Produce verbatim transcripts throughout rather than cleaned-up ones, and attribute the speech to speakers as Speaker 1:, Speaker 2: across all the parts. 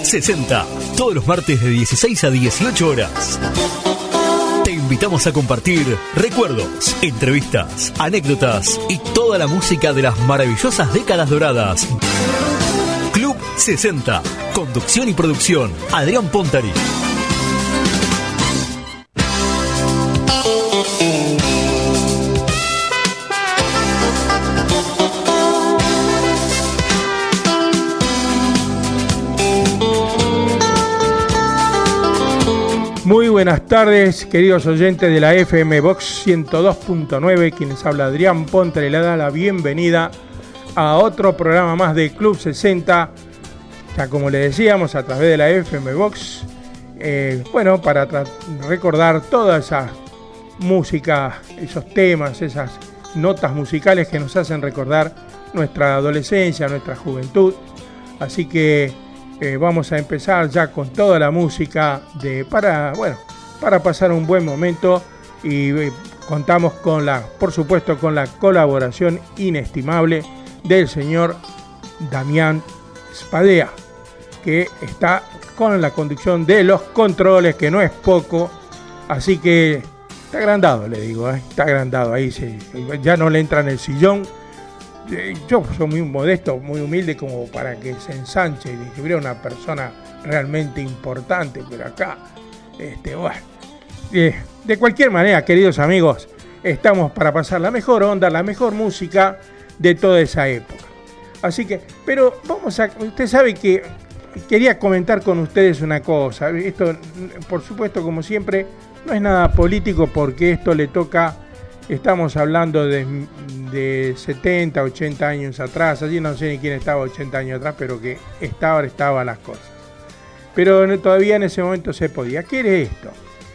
Speaker 1: sesenta, todos los martes de dieciséis a dieciocho horas. Te invitamos a compartir recuerdos, entrevistas, anécdotas y toda la música de las maravillosas décadas doradas. Club sesenta, conducción y producción, Adrián Pontari.
Speaker 2: Muy buenas tardes, queridos oyentes de la F M Vox ciento dos punto nueve, quienes habla Adrián Ponte, le da la bienvenida a otro programa más de Club sesenta, ya como le decíamos, a través de la F M Vox, eh, bueno, para tra- recordar toda esa música, esos temas, esas notas musicales que nos hacen recordar nuestra adolescencia, nuestra juventud, así que Eh, vamos a empezar ya con toda la música de para bueno para pasar un buen momento y eh, contamos con la por supuesto con la colaboración inestimable del señor Damián Spadea, que está con la conducción de los controles, que no es poco, así que está agrandado, le digo, ¿eh? Está agrandado ahí, se, ya no le entra en el sillón. Yo soy muy modesto, muy humilde como para que se ensanche y que hubiera una persona realmente importante, pero acá, este, bueno, eh, de cualquier manera, queridos amigos, estamos para pasar la mejor onda, la mejor música de toda esa época. Así que, pero vamos a, usted sabe que quería comentar con ustedes una cosa. Esto, por supuesto, como siempre, no es nada político porque esto le toca. Estamos hablando de, de setenta, ochenta años atrás. Allí no sé ni quién estaba ochenta años atrás, pero que estaba, estaban las cosas. Pero todavía en ese momento se podía. ¿Qué era esto?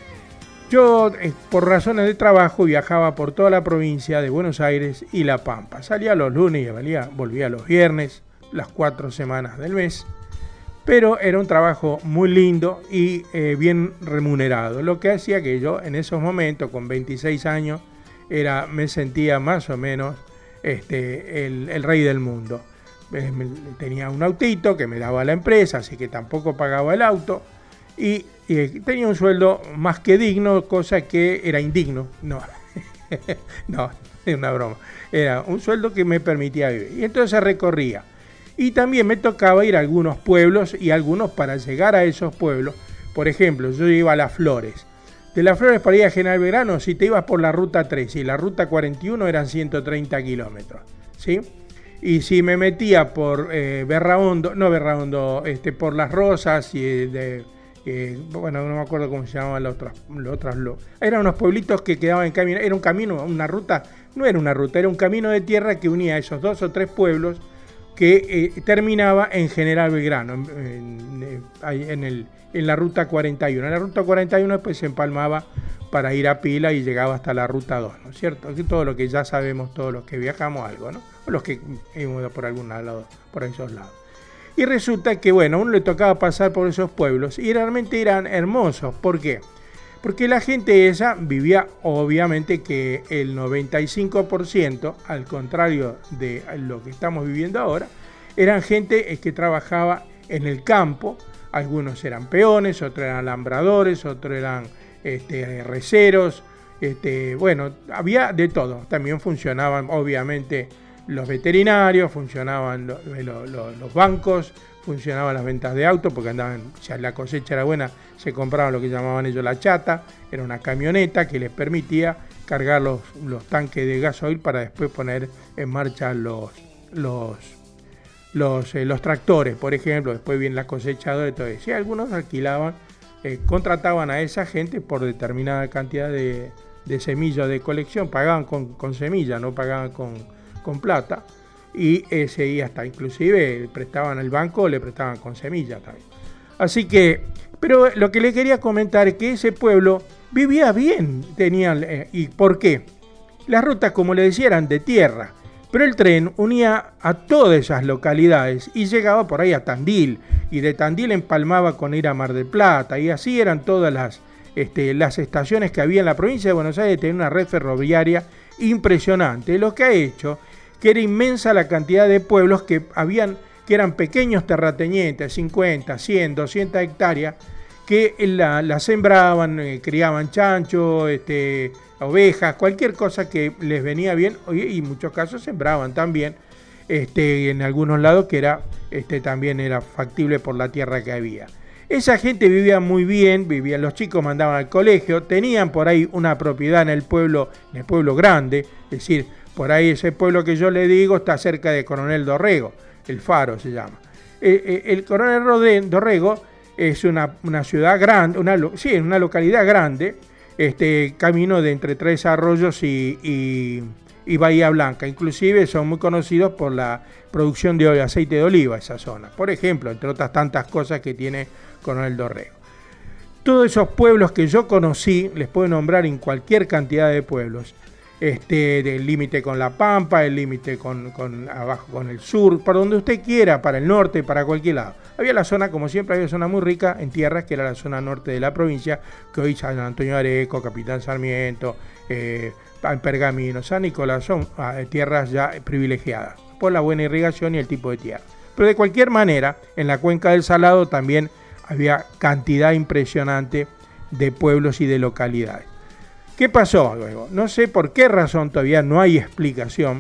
Speaker 2: Yo, por razones de trabajo, viajaba por toda la provincia de Buenos Aires y La Pampa. Salía los lunes y volvía, volvía los viernes, las cuatro semanas del mes. Pero era un trabajo muy lindo y eh, bien remunerado. Lo que hacía que yo, en esos momentos, con veintiséis años, Era, me sentía más o menos este, el, el rey del mundo. Eh, me, tenía un autito que me daba la empresa, así que tampoco pagaba el auto. Y, y tenía un sueldo más que digno, cosa que era indigno. No, no, es una broma. Era un sueldo que me permitía vivir. Y entonces recorría. Y también me tocaba ir a algunos pueblos y algunos para llegar a esos pueblos. Por ejemplo, yo iba a Las Flores. De Las Flores para ir a General Belgrano, si te ibas por la ruta tres y la ruta cuarenta y uno eran ciento treinta kilómetros, ¿sí? Y si me metía por eh, Berraondo, no Berraondo, este, por Las Rosas y de, eh, bueno, no me acuerdo cómo se llamaban los otros, los otros, los, eran unos pueblitos que quedaban en camino, era un camino, una ruta, no era una ruta, era un camino de tierra que unía a esos dos o tres pueblos que eh, terminaba en General Belgrano, en, en, en, en el en la ruta cuarenta y uno. En la ruta cuarenta y uno después se empalmaba para ir a Pila y llegaba hasta la ruta dos, ¿no es cierto? Todo lo que ya sabemos, todos los que viajamos algo, ¿no? O los que hemos ido por algún lado, por esos lados. Y resulta que, bueno, a uno le tocaba pasar por esos pueblos y realmente eran hermosos. ¿Por qué? Porque la gente esa vivía, obviamente, que el noventa y cinco por ciento, al contrario de lo que estamos viviendo ahora, eran gente que trabajaba en el campo. Algunos eran peones, otros eran alambradores, otros eran este, receros, este, bueno, había de todo. También funcionaban, obviamente, los veterinarios, funcionaban lo, lo, lo, los bancos, funcionaban las ventas de autos, porque andaban, si la cosecha era buena, se compraban lo que llamaban ellos la chata, era una camioneta que les permitía cargar los, los tanques de gasoil para después poner en marcha los... los Los, eh, los tractores, por ejemplo, después viene la cosechadora y todo eso. Y algunos alquilaban, eh, contrataban a esa gente por determinada cantidad de, de semillas de colección, pagaban con, con semilla, no pagaban con, con plata, y ese y hasta inclusive prestaban al banco, le prestaban con semilla también. Así que, pero lo que le quería comentar es que ese pueblo vivía bien, tenían, eh, ¿y por qué? Las rutas, como le decía, eran de tierra. Pero el tren unía a todas esas localidades y llegaba por ahí a Tandil, y de Tandil empalmaba con ir a Mar del Plata, y así eran todas las, este, las estaciones que había en la provincia de Buenos Aires. Tenía una red ferroviaria impresionante, lo que ha hecho que era inmensa la cantidad de pueblos que habían que eran pequeños terratenientes, cincuenta, cien, doscientas hectáreas, que la, la sembraban, eh, criaban chancho, este, ovejas, cualquier cosa que les venía bien, y en muchos casos sembraban también, este, en algunos lados que era, este, también era factible por la tierra que había. Esa gente vivía muy bien, vivían, los chicos mandaban al colegio, tenían por ahí una propiedad en el pueblo, en el pueblo grande, es decir, por ahí ese pueblo que yo le digo está cerca de Coronel Dorrego, El Faro se llama. El, el Coronel Dorrego es una, una ciudad grande, una, sí, es una localidad grande, este, camino de entre Tres Arroyos y, y, y Bahía Blanca. Inclusive son muy conocidos por la producción de aceite de oliva, esa zona. Por ejemplo, entre otras tantas cosas que tiene Coronel Dorrego. Todos esos pueblos que yo conocí, les puedo nombrar en cualquier cantidad de pueblos, este, del límite con La Pampa, el límite con, con abajo con el sur, para donde usted quiera, para el norte, para cualquier lado. Había la zona, como siempre, había zona muy rica en tierras, que era la zona norte de la provincia, que hoy San Antonio de Areco, Capitán Sarmiento, eh, Pergamino, San Nicolás, son eh, tierras ya privilegiadas por la buena irrigación y el tipo de tierra. Pero de cualquier manera, en la cuenca del Salado también había cantidad impresionante de pueblos y de localidades. ¿Qué pasó luego? No sé por qué razón, todavía no hay explicación.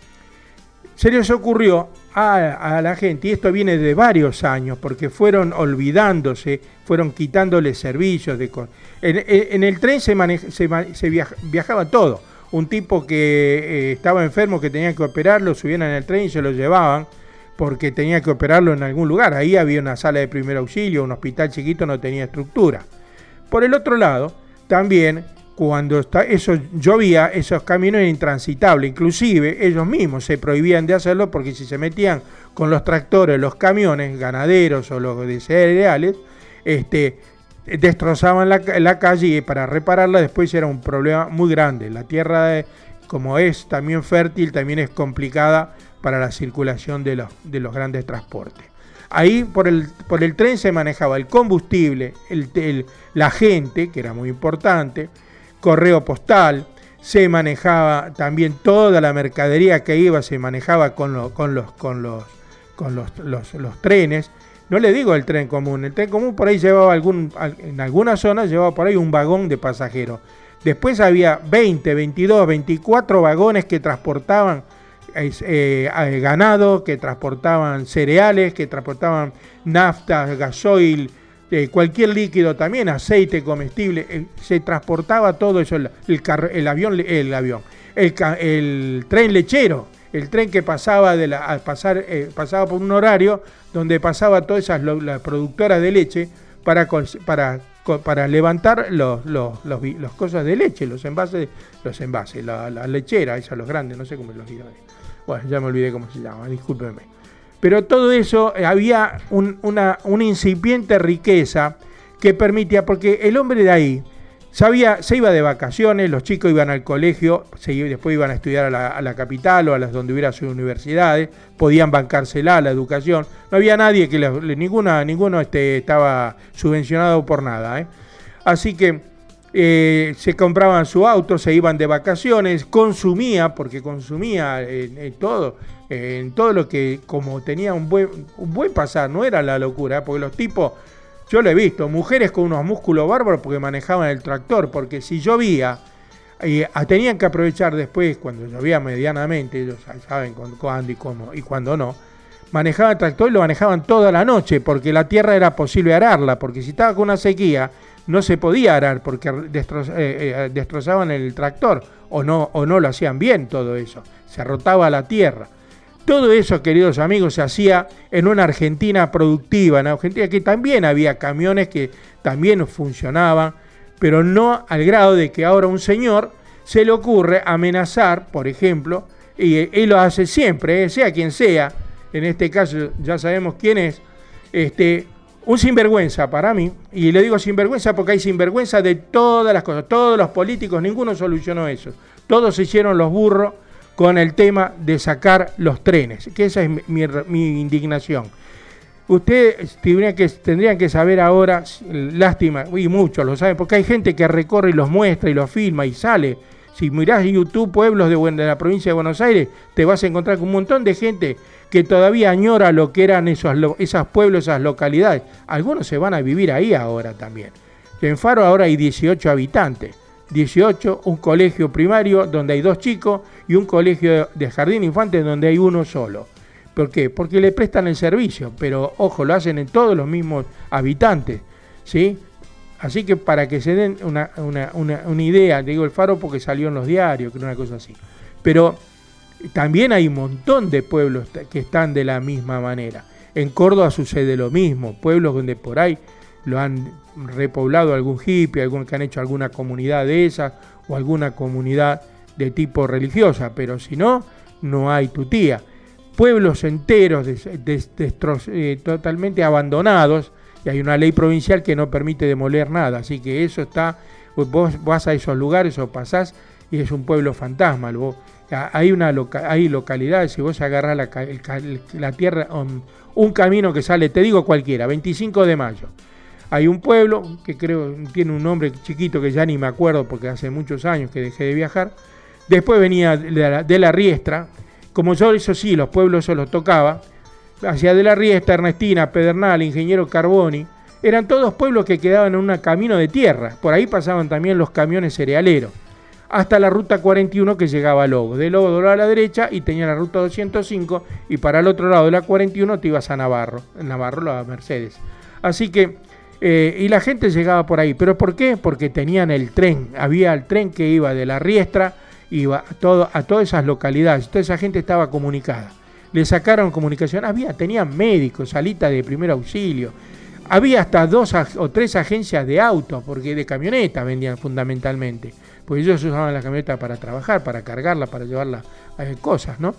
Speaker 2: Se les ocurrió a, a la gente, y esto viene de varios años, porque fueron olvidándose, fueron quitándole servicios. De, en, en el tren se, maneja, se, se viaja, viajaba todo. Un tipo que eh, estaba enfermo, que tenía que operarlo, subían en el tren y se lo llevaban, porque tenía que operarlo en algún lugar. Ahí había una sala de primer auxilio, un hospital chiquito, no tenía estructura. Por el otro lado, también cuando está, eso llovía, esos caminos eran intransitables. Inclusive ellos mismos se prohibían de hacerlo, porque si se metían con los tractores, los camiones ganaderos o los de cereales, este, destrozaban la, la calle, y para repararla después era un problema muy grande. La tierra, de, como es también fértil, también es complicada para la circulación de los, de los grandes transportes. Ahí por el, por el tren se manejaba el combustible, el, el, la gente, que era muy importante, correo postal, se manejaba también toda la mercadería que iba, se manejaba con, lo, con, los, con, los, con los, los, los trenes. No le digo el tren común, el tren común por ahí llevaba algún, en algunas zonas llevaba por ahí un vagón de pasajeros. Después había veinte, veintidós, veinticuatro vagones que transportaban eh, ganado, que transportaban cereales, que transportaban nafta, gasoil, eh, cualquier líquido, también aceite comestible, eh, se transportaba todo eso, el, el, el avión, el avión, el, el tren lechero, el tren que pasaba de la, al pasar, eh, pasaba por un horario donde pasaba todas esas lo, las productoras de leche para, para, para levantar los, los, los, los cosas de leche, los envases, los envases, la, la lechera, esas los grandes, no sé cómo los digo. Bueno, ya me olvidé cómo se llama, discúlpenme. Pero todo eso, eh, había un, una, una incipiente riqueza que permitía, porque el hombre de ahí sabía, se iba de vacaciones, los chicos iban al colegio, se, después iban a estudiar a la, a la capital o a las donde hubiera sus universidades, podían bancársela, la educación. No había nadie que, les, ninguna, ninguno este, estaba subvencionado por nada, ¿eh? Así que eh, se compraban su auto, se iban de vacaciones, consumía, porque consumía en, en todo, en todo lo que, como tenía un buen, un buen pasar, no era la locura, porque los tipos, yo lo he visto, mujeres con unos músculos bárbaros porque manejaban el tractor, porque si llovía, eh, tenían que aprovechar después, cuando llovía medianamente, ellos saben cuándo y cómo y cuándo no, manejaban el tractor y lo manejaban toda la noche, porque la tierra era posible ararla, porque si estaba con una sequía, no se podía arar, porque destroz, eh, eh, destrozaban el tractor, o no, o no lo hacían bien todo eso, se rotaba la tierra. Todo eso, queridos amigos, se hacía en una Argentina productiva, en Argentina que también había camiones que también funcionaban, pero no al grado de que ahora un señor se le ocurre amenazar, por ejemplo, y él lo hace siempre, eh, sea quien sea, en este caso ya sabemos quién es, este, un sinvergüenza para mí, y le digo sinvergüenza porque hay sinvergüenza de todas las cosas, todos los políticos, ninguno solucionó eso, todos se hicieron los burros con el tema de sacar los trenes, que esa es mi, mi, mi indignación. Ustedes tendrían que, tendrían que saber ahora, lástima, y muchos lo saben, porque hay gente que recorre y los muestra y los filma y sale, Si mirás en YouTube pueblos de, de la provincia de Buenos Aires, te vas a encontrar con un montón de gente que todavía añora lo que eran esos, esos pueblos, esas localidades. Algunos se van a vivir ahí ahora también. En Faro ahora hay dieciocho habitantes. dieciocho, un colegio primario donde hay dos chicos y un colegio de jardín infante donde hay uno solo. ¿Por qué? Porque le prestan el servicio, pero ojo, lo hacen en todos los mismos habitantes, ¿sí? Así que para que se den una, una, una, una idea, digo el Faro porque salió en los diarios, que era una cosa así. Pero también hay un montón de pueblos que están de la misma manera. En Córdoba sucede lo mismo, pueblos donde por ahí lo han repoblado algún hippie, algún que han hecho alguna comunidad de esas o alguna comunidad de tipo religiosa, pero si no, no hay tutía. Pueblos enteros des, des, destro, eh, totalmente abandonados, y hay una ley provincial que no permite demoler nada, así que eso está, vos vas a esos lugares o pasás y es un pueblo fantasma. Vos, hay, una loca, hay localidades, si vos agarrás la, el, la tierra, un, un camino que sale, te digo cualquiera, veinticinco de mayo, hay un pueblo que creo tiene un nombre chiquito que ya ni me acuerdo porque hace muchos años que dejé de viajar, después venía de la, de la Riestra. Como yo, eso sí, los pueblos eso los tocaba, hacia de la Riestra, Ernestina, Pedernal, Ingeniero Carboni, eran todos pueblos que quedaban en un camino de tierra. Por ahí pasaban también los camiones cerealeros, hasta la ruta cuarenta y uno que llegaba a Lobo. De Lobo doblaba a la derecha y tenía la ruta doscientos cinco, y para el otro lado de la cuarenta y uno te ibas a Navarro, en Navarro la Mercedes. Así que, eh, y la gente llegaba por ahí. ¿Pero por qué? Porque tenían el tren, había el tren que iba de la Riestra, iba a, todo, a todas esas localidades, toda esa gente estaba comunicada. Le sacaron comunicación, había, tenían médicos, salitas de primer auxilio, había hasta dos o tres agencias de autos, porque de camionetas vendían fundamentalmente, porque ellos usaban la camioneta para trabajar, para cargarla, para llevarla a cosas, ¿no?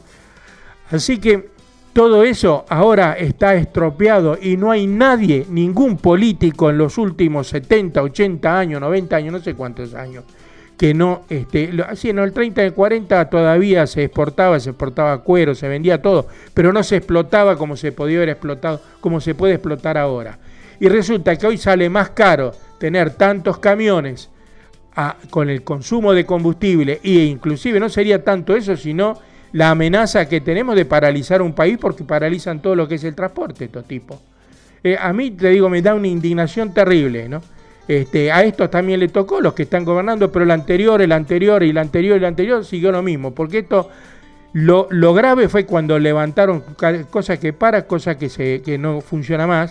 Speaker 2: Así que todo eso ahora está estropeado y no hay nadie, ningún político en los últimos setenta, ochenta años, noventa años, no sé cuántos años, que no, este, así en el treinta y cuarenta todavía se exportaba, se exportaba cuero, se vendía todo, pero no se explotaba como se podía haber explotado, como se puede explotar ahora. Y resulta que hoy sale más caro tener tantos camiones a, con el consumo de combustible, e inclusive no sería tanto eso, sino la amenaza que tenemos de paralizar un país, porque paralizan todo lo que es el transporte, estos tipos. Eh, a mí, te digo, me da una indignación terrible, ¿no? Este, a estos también le tocó, los que están gobernando, pero el anterior, el anterior y el anterior y el anterior siguió lo mismo, porque esto, lo, lo grave fue cuando levantaron cosas que para, cosas que, se, que no funciona más,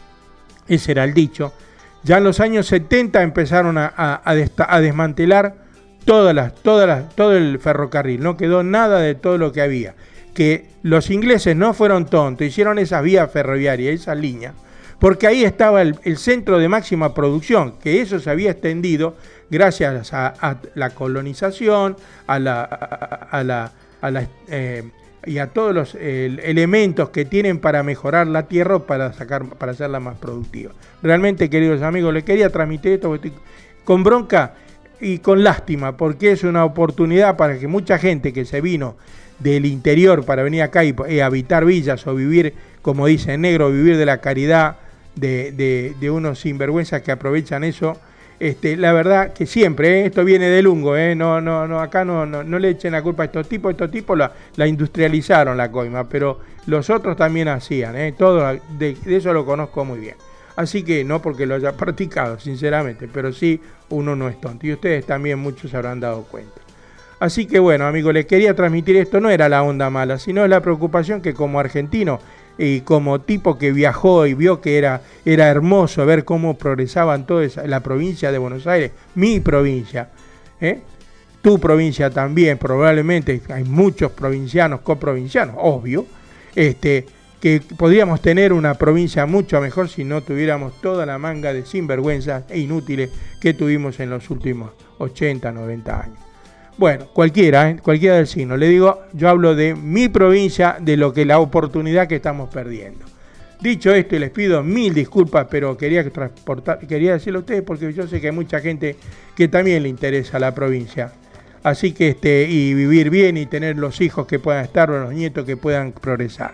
Speaker 2: ese era el dicho. Ya en los años setenta empezaron a, a, a, desta, a desmantelar todas las, todas las, todo el ferrocarril, no quedó nada de todo lo que había, que los ingleses no fueron tontos, hicieron esas vías ferroviarias, esas líneas, porque ahí estaba el, el centro de máxima producción, que eso se había extendido gracias a, a la colonización, a la, a, a la, a la eh, y a todos los eh, elementos que tienen para mejorar la tierra, para sacar, para hacerla más productiva. Realmente, queridos amigos, les quería transmitir esto estoy con bronca y con lástima, porque es una oportunidad para que mucha gente que se vino del interior para venir acá y, y habitar villas o vivir, como dice en negro, vivir de la caridad de, de, de unos sinvergüenzas que aprovechan eso. Este, la verdad que siempre, ¿eh? Esto viene del Lungo, ¿eh? no, no, no, acá no, no, no le echen la culpa a estos tipos, estos tipos la, la industrializaron la coima, pero los otros también hacían, ¿eh? Todo de, de eso lo conozco muy bien. Así que no porque lo haya practicado, sinceramente, pero sí uno no es tonto, y ustedes también muchos se habrán dado cuenta. Así que bueno, amigos, les quería transmitir esto, no era la onda mala, sino la preocupación que como argentino y como tipo que viajó y vio que era, era hermoso ver cómo progresaban toda esa, la provincia de Buenos Aires, mi provincia, ¿eh? Tu provincia también, probablemente hay muchos provincianos, coprovincianos, obvio, este, que podríamos tener una provincia mucho mejor si no tuviéramos toda la manga de sinvergüenzas e inútiles que tuvimos en los últimos ochenta, noventa años. Bueno, cualquiera, ¿eh? cualquiera del signo. Le digo, yo hablo de mi provincia, de lo que la oportunidad que estamos perdiendo. Dicho esto, y les pido mil disculpas, pero quería transportar, quería decirlo a ustedes porque yo sé que hay mucha gente que también le interesa la provincia. Así que, este, y vivir bien y tener los hijos que puedan estar o los nietos que puedan progresar.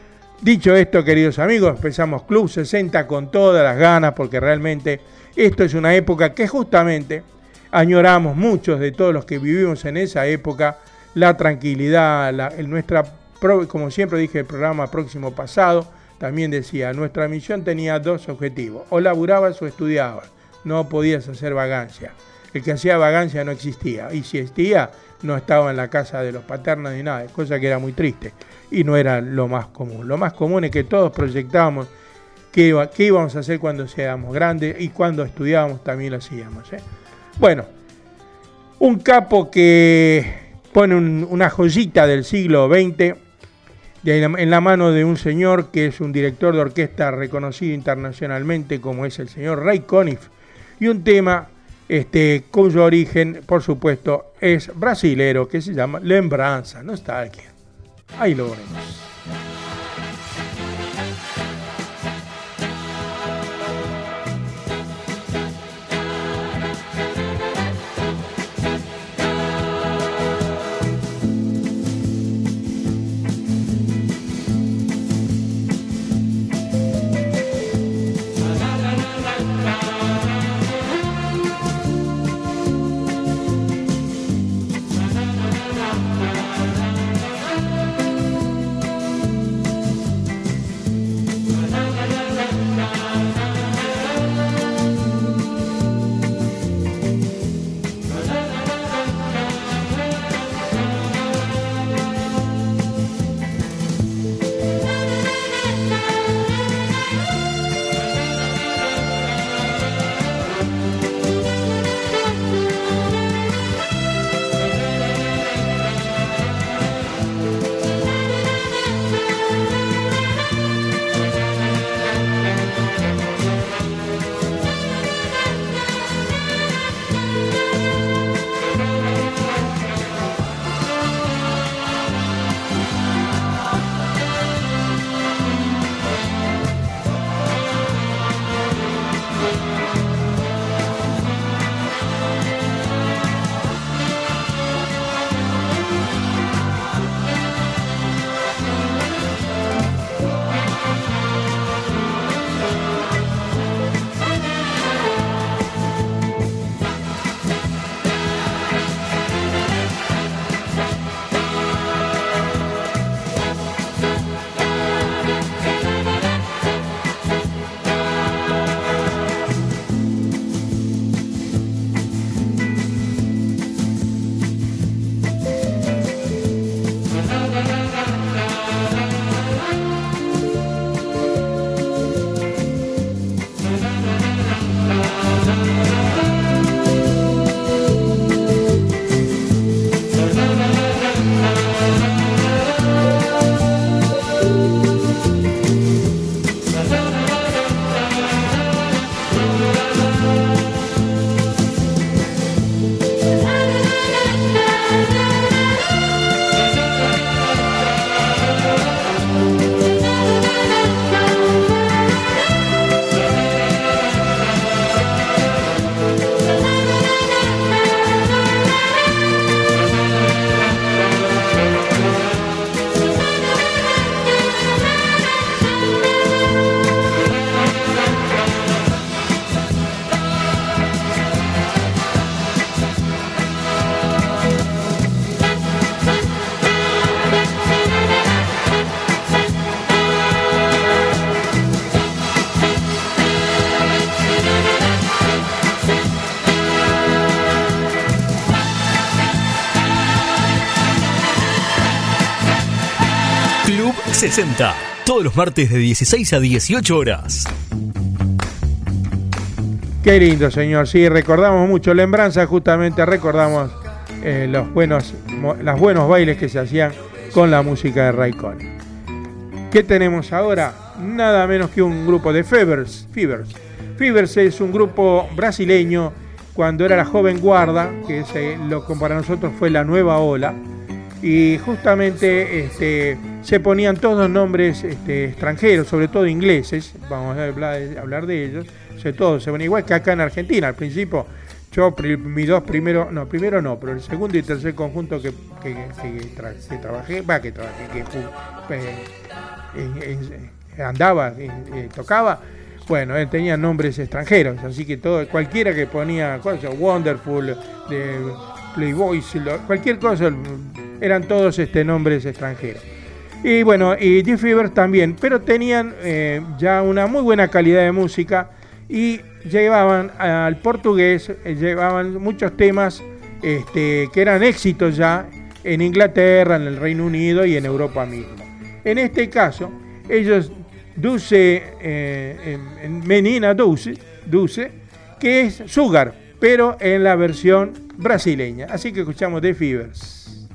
Speaker 2: Dicho esto, queridos amigos, empezamos Club sesenta con todas las ganas, porque realmente esto es una época que justamente añoramos muchos de todos los que vivimos en esa época, la tranquilidad, la, el, nuestra, como siempre dije el programa próximo pasado, también decía, nuestra misión tenía dos objetivos, o laburabas o estudiabas, no podías hacer vagancia. El que hacía vagancia no existía, y si existía, no estaba en la casa de los paternos ni nada, cosa que era muy triste, y no era lo más común. Lo más común es que todos proyectábamos qué, iba, qué íbamos a hacer cuando seamos grandes, y cuando estudiábamos también lo hacíamos, ¿eh? Bueno, un capo que pone un, una joyita del siglo veinte de, en la mano de un señor que es un director de orquesta reconocido internacionalmente como es el señor Ray Conniff, y un tema este, cuyo origen, por supuesto, es brasilero, que se llama Lembranza, Nostalgia. Ahí lo veremos.
Speaker 1: sesenta, todos los martes de dieciséis a dieciocho horas.
Speaker 2: Qué lindo, señor. Sí, recordamos mucho Lembranza, justamente recordamos eh, los buenos los buenos bailes que se hacían con la música de Ray Conniff. ¿Qué tenemos ahora? Nada menos que un grupo de Fevers. Fevers. Fevers es un grupo brasileño cuando era la joven guarda, que es, eh, lo que para nosotros fue la nueva ola. Y justamente este, se ponían todos nombres este, extranjeros, sobre todo ingleses, vamos a hablar, hablar de ellos, sobre todo se ponían igual que acá en Argentina. Al principio, yo mis dos primeros, no, primero no, pero el segundo y tercer conjunto que, que, que, que, tra, que trabajé, va, que trabajé, que eh, eh, eh, andaba, eh, eh, tocaba, bueno, eh, tenían nombres extranjeros, así que todo, cualquiera que ponía cosas, Wonderful, de Playboy, cualquier cosa, eran todos este, nombres extranjeros. Y bueno, y The Fevers también, pero tenían eh, ya una muy buena calidad de música y llevaban al portugués, eh, llevaban muchos temas este, que eran éxitos ya en Inglaterra, en el Reino Unido y en Europa mismo. En este caso, ellos Dulce, eh, en Menina Dulce, Dulce, que es Sugar, pero en la versión brasileña. Así que escuchamos The Fevers.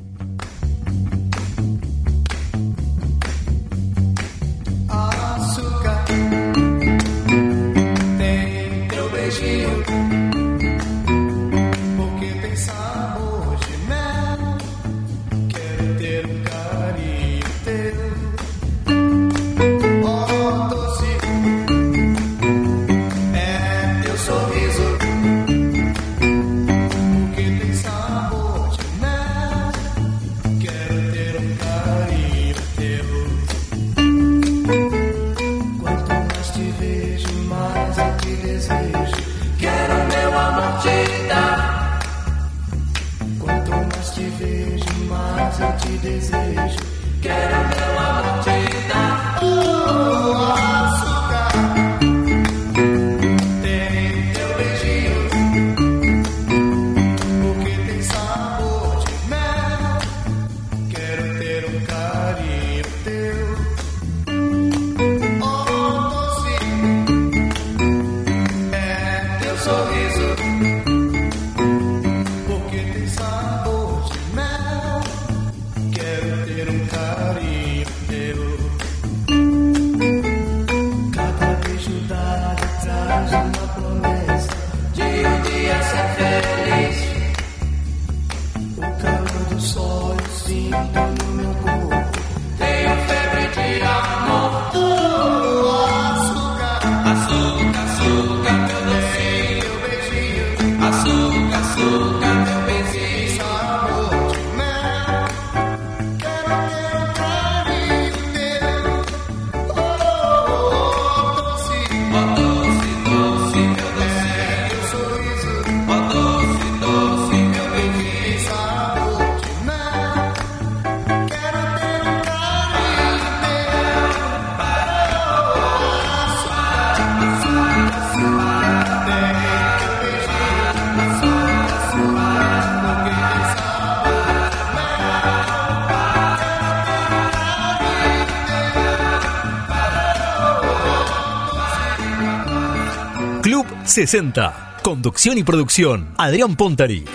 Speaker 1: sesenta. Conducción y producción, Adrián Pontari.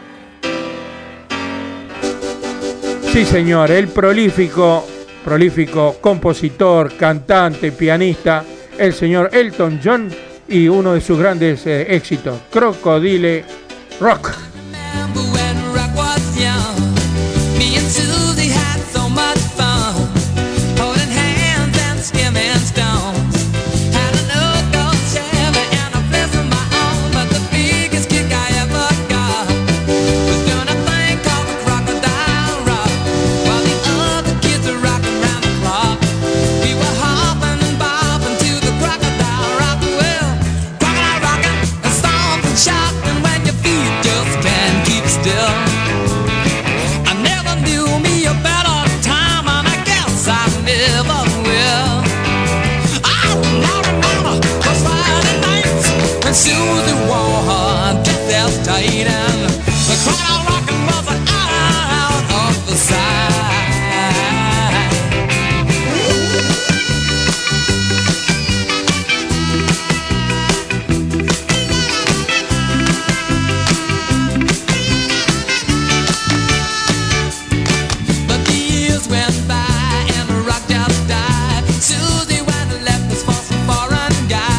Speaker 2: Sí, señor, el prolífico, prolífico compositor, cantante, pianista, el señor Elton John y uno de sus grandes eh, éxitos, Crocodile Rock.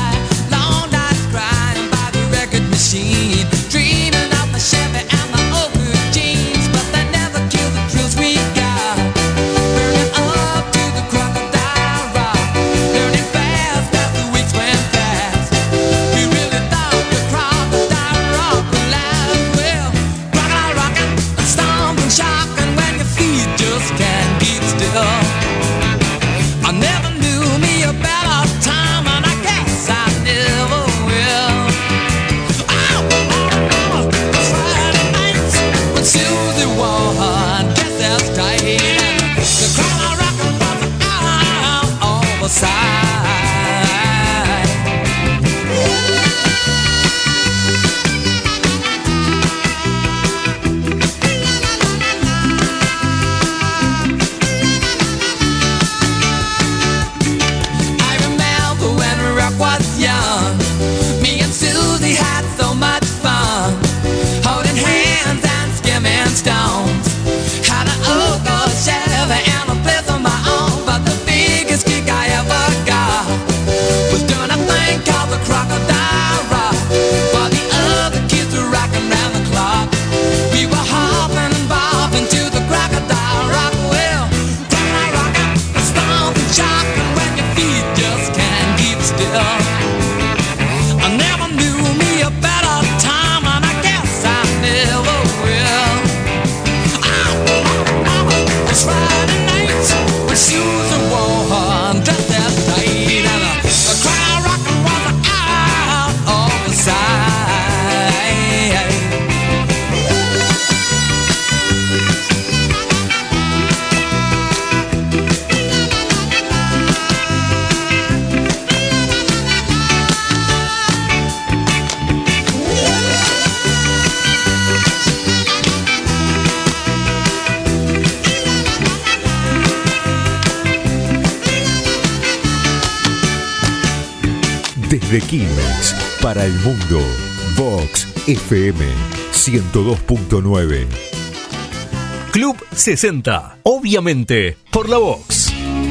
Speaker 3: Dreaming of the Chevy and the old
Speaker 1: Desde Quilmes, para el mundo, Vox F M ciento dos punto nueve. Club sesenta, obviamente, por la Vox.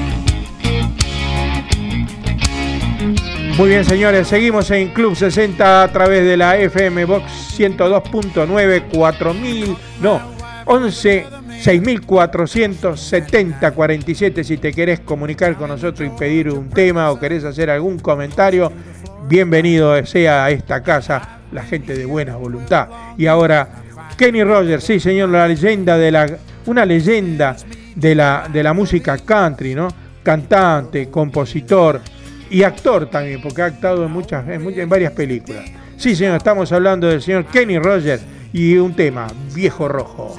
Speaker 2: Muy bien, señores, seguimos en Club sesenta a través de la F M Vox ciento dos punto nueve, cuatro mil, no, once, seis mil cuatrocientos setenta, cuarenta y siete. Si te querés comunicar con nosotros y pedir un tema o querés hacer algún comentario, bienvenido sea a esta casa la gente de buena voluntad. Y ahora, Kenny Rogers, sí señor, la leyenda de la, una leyenda de la, de la música country, ¿no? Cantante, compositor y actor también, porque ha actuado en, muchas, en, muchas, en varias películas. Sí señor, estamos hablando del señor Kenny Rogers y un tema, Viejo Rojo.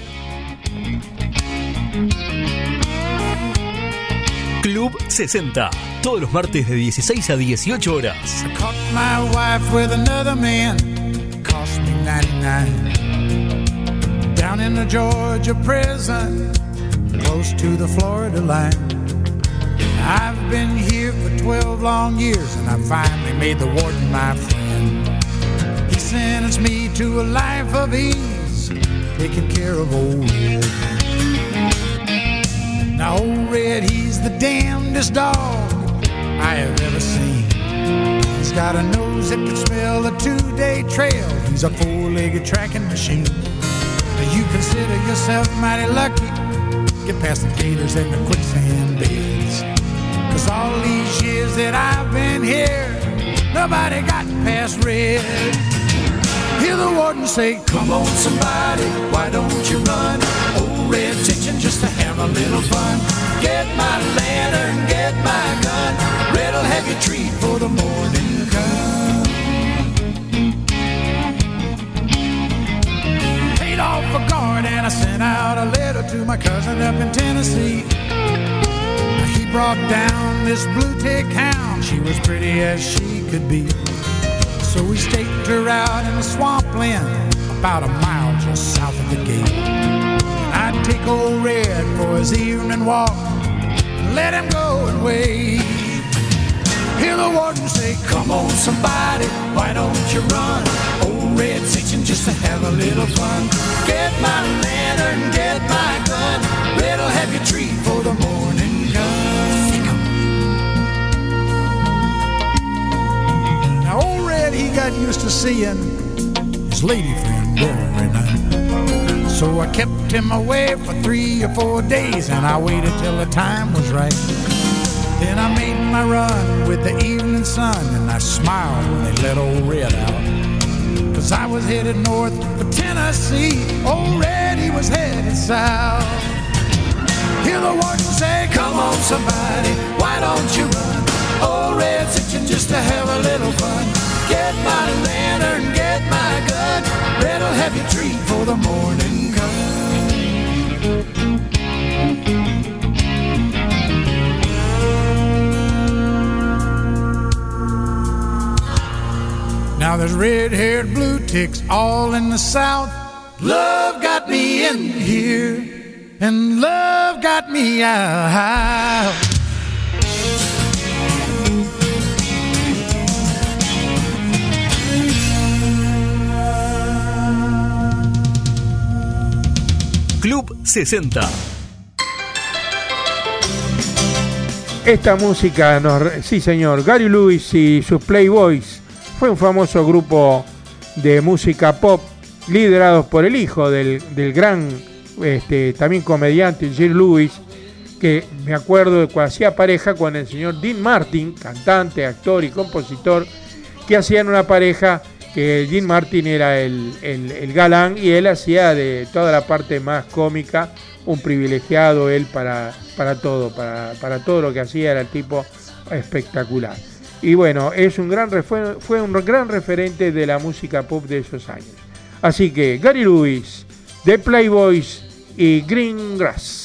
Speaker 1: Club sesenta, todos los martes de dieciséis a dieciocho horas.
Speaker 3: I caught my wife with another man, cost me ninety-nine. Down in the Georgia prison, close to the Florida line. I've been here for twelve long years, and I finally made the warden my friend. He sentenced me to a life of ease, taking care of old Red. Now old Red, he's the damnedest dog I have ever seen. He's got a nose that can smell a two-day trail. He's a four-legged tracking machine. Now you consider yourself mighty lucky, get past the gators and the quicksand beds. Cause all these years that I've been here, nobody got past Red. Hear the warden say, come on somebody, why don't you run? Old Red's itching just to have a little fun. Get my lantern, get my gun. Red'll have your treat for the morning come. Paid off a guard and I sent out a letter to my cousin up in Tennessee. He brought down this blue tick hound. She was pretty as she could be. So we staked her out in the swampland, about a mile just south of the gate. I'd take old Red for his evening walk and let him go and wait. Hear the warden say, come on somebody, why don't you run? Old Red's itching just to have a little fun. Get my lantern, get my gun. Red'll have your treat for the morning gun. Now old Red, he got used to seeing his lady friend every night. So I kept him away for three or four days, and I waited till the time was right. Then I made my run with the evening sun, and I smiled when they let old Red out. Cause I was headed north for Tennessee, old Red, he was headed south. Hear the warden say, come on somebody, why don't you run? Old Red's itching just to have a little fun. Get my lantern, get my gun. Red'll have your treat for the morning come. Now there's red-haired blue ticks all in the South. Love got me in here, and love got me out.
Speaker 1: Club sesenta.
Speaker 2: Esta música, nos, sí señor, Gary Lewis y sus Playboys fue un famoso grupo de música pop liderados por el hijo del, del gran, este, también comediante Jerry Lewis, que me acuerdo de cuando hacía pareja con el señor Dean Martin, cantante, actor y compositor, que hacían una pareja que Dean Martin era el, el, el galán y él hacía de toda la parte más cómica, un privilegiado él para, para todo, para, para todo lo que hacía, era el tipo espectacular. Y bueno, es un gran fue, fue un gran referente de la música pop de esos años. Así que Gary Lewis, The Playboys y Green Grass.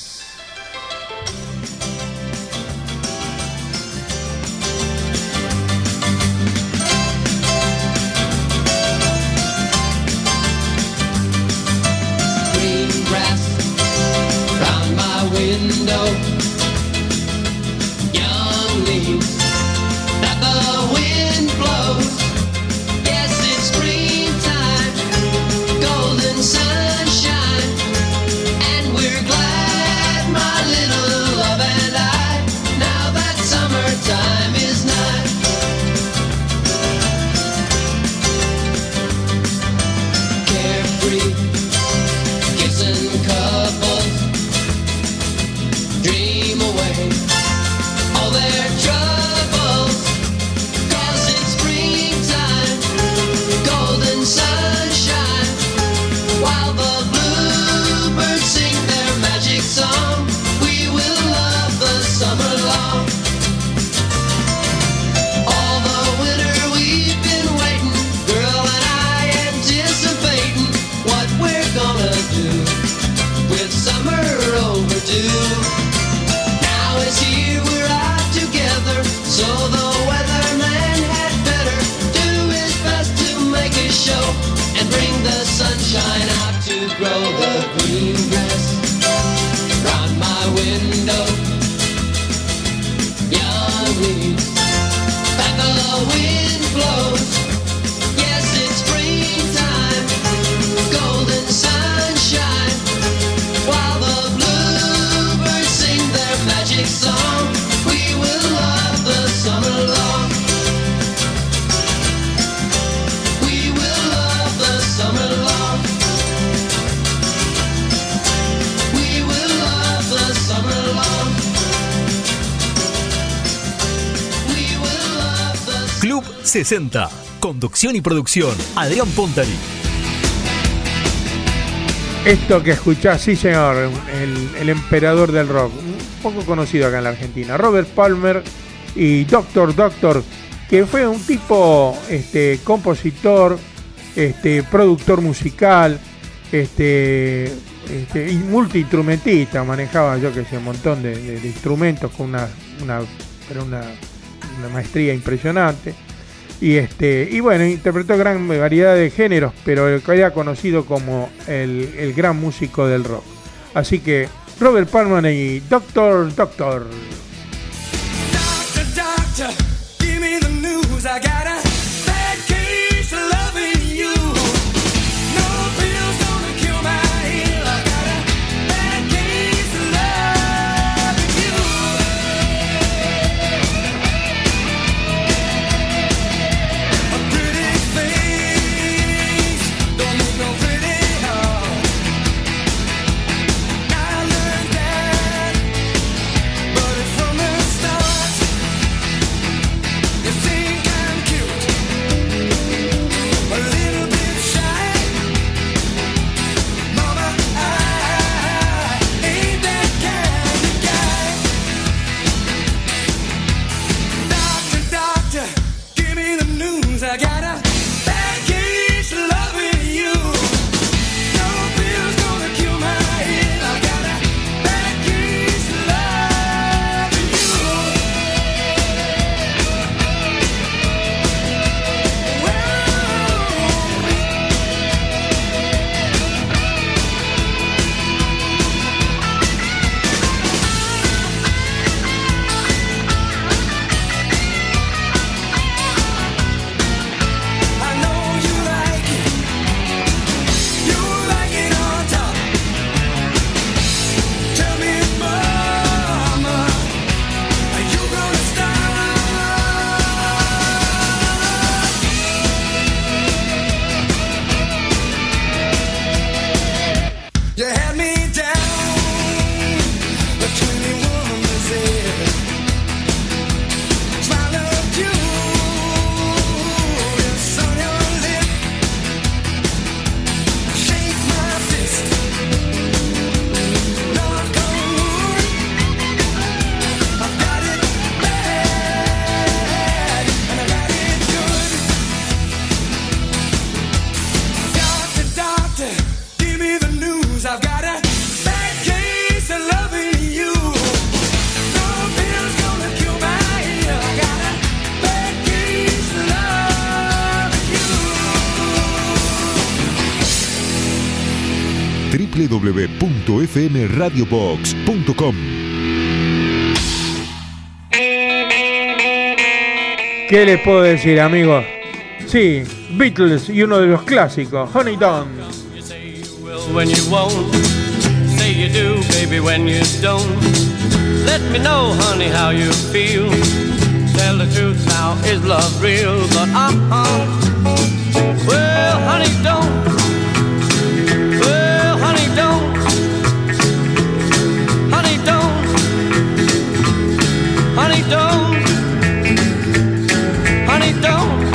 Speaker 4: Window, young leaves that the wind blows. Yes, it's springtime, golden sunshine, and we're glad, my little love and I, now that summertime is nigh. Carefree, kissing couples, dream away all their troubles, 'cause it's springtime, golden sunshine, while the bluebirds sing their magic song. We will love the summer long. All the winter we've been waiting, girl and I anticipating what we're gonna do with summer overdue. Is here, we're out together, so the weatherman had better do his best to make a show and bring the sunshine out to grow the green grass round my window. Young leaves that the wind blows. Yes, it's springtime, golden sunshine, while the bluebirds sing their magic song. We will love the summer long. We will love the summer long. We will love the summer long. We will love the
Speaker 1: Club sesenta. Conducción y producción, Adrián Pontari.
Speaker 2: Esto que escuchás, sí señor, el, el emperador del rock, un poco conocido acá en la Argentina, Robert Palmer y Doctor Doctor, que fue un tipo este, compositor, este, productor musical, este, este, y multiinstrumentista, manejaba yo que sé, un montón de, de, de instrumentos con una, una, pero una, una maestría impresionante. Y este y bueno, interpretó gran variedad de géneros, pero el que era conocido como el, el gran músico del rock. Así que Robert Palmer y Doctor Doctor.
Speaker 5: Doctor, doctor, give me the news. I got a bad case of loving you. No pills gonna cure my ill. I got a bad case of loving you. A pretty face don't make no pretty heart. I learned that, but it's
Speaker 6: w w w punto f m radio box punto com.
Speaker 2: ¿Qué les puedo decir, amigos? Sí, Beatles y uno de los clásicos, Honey Don't.
Speaker 7: You say you will when you won't. Say you do, baby, when you don't. Let me know, honey, how you feel. Tell the truth now, is love real? But uh-uh. Well, honey, don't. Well, honey, don't. Honey, don't. Honey, don't. Honey, don't.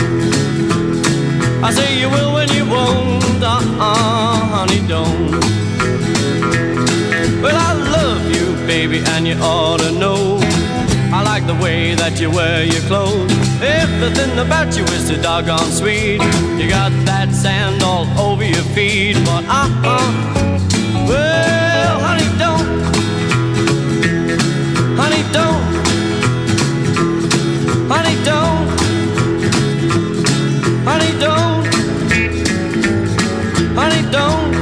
Speaker 7: I say you will when you won't. Uh-uh, honey, don't. Well, I love you, baby, and you ought to know. I like the way that you wear your clothes. Everything about you is so doggone sweet. You got that sand all over your feet. But uh-uh, well, honey, don't. Honey, don't. Honey, don't. Honey, don't. Honey, don't.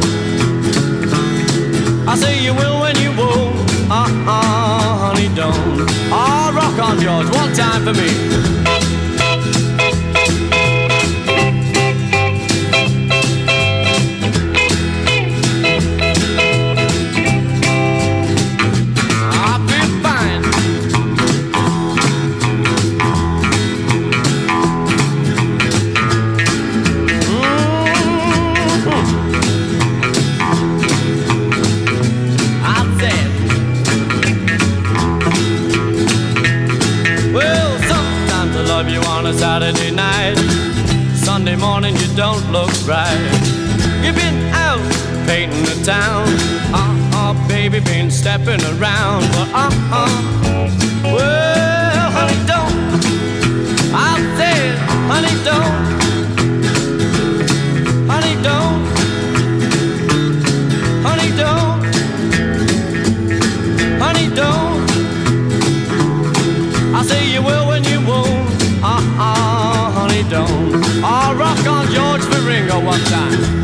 Speaker 7: I say you will when you won't. Uh-uh, honey, don't. Oh, rock on, George, one time for me. Saturday night, Sunday morning you don't look right. You've been out painting the town, uh-uh, baby, been stepping around, but uh-uh, well, honey, don't. I said, honey, don't. Honey, don't. Honey, don't. Honey, don't. I say you will when you won't. Uh-uh, honey, don't. I'll rock on George for Ringo one time.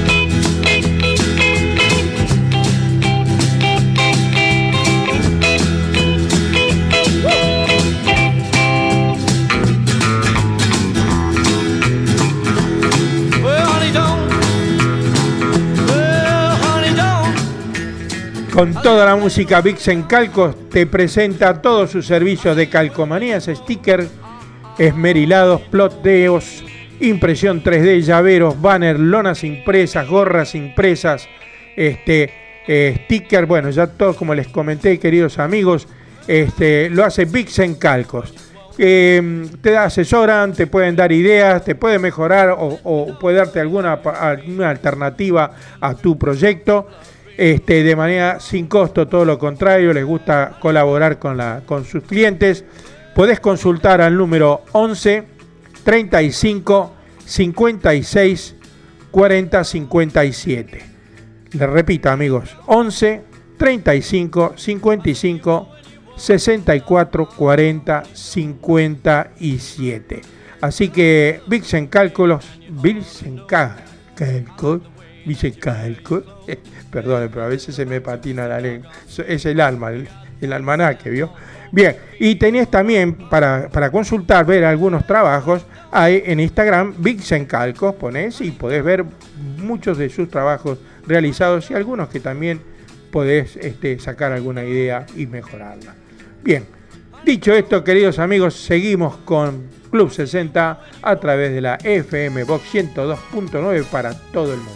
Speaker 7: Well, honey, don't. Well, honey, don't.
Speaker 2: Con toda la música, Vixen Calcos te presenta todos sus servicios de calcomanías, sticker, esmerilados, ploteos, impresión tres D, llaveros, banner, lonas impresas, gorras impresas, este, eh, sticker, bueno, ya todo como les comenté, queridos amigos, este, lo hace Vixen Calcos. Eh, te asesoran, te pueden dar ideas, te pueden mejorar o, o puede darte alguna, alguna alternativa a tu proyecto, este, de manera sin costo, todo lo contrario, les gusta colaborar con, la, con sus clientes. Podés consultar al número once, treinta y cinco, cincuenta y seis, cuarenta, cincuenta y siete. Les repito, amigos, once, treinta y cinco, cincuenta y cinco, sesenta y cuatro, cuarenta, cincuenta y siete. Así que Vixen Cálculos, Vixen Cálculos, Vixen Cálculos, perdón, pero a veces se me patina la lengua, es el alma, el, el almanaque, ¿vio? Bien, y tenés también para, para consultar, ver algunos trabajos, hay en Instagram Vixen Calcos, ponés y podés ver muchos de sus trabajos realizados y algunos que también podés este, sacar alguna idea y mejorarla. Bien, dicho esto, queridos amigos, seguimos con Club sesenta a través de la F M Box ciento dos punto nueve para todo el mundo.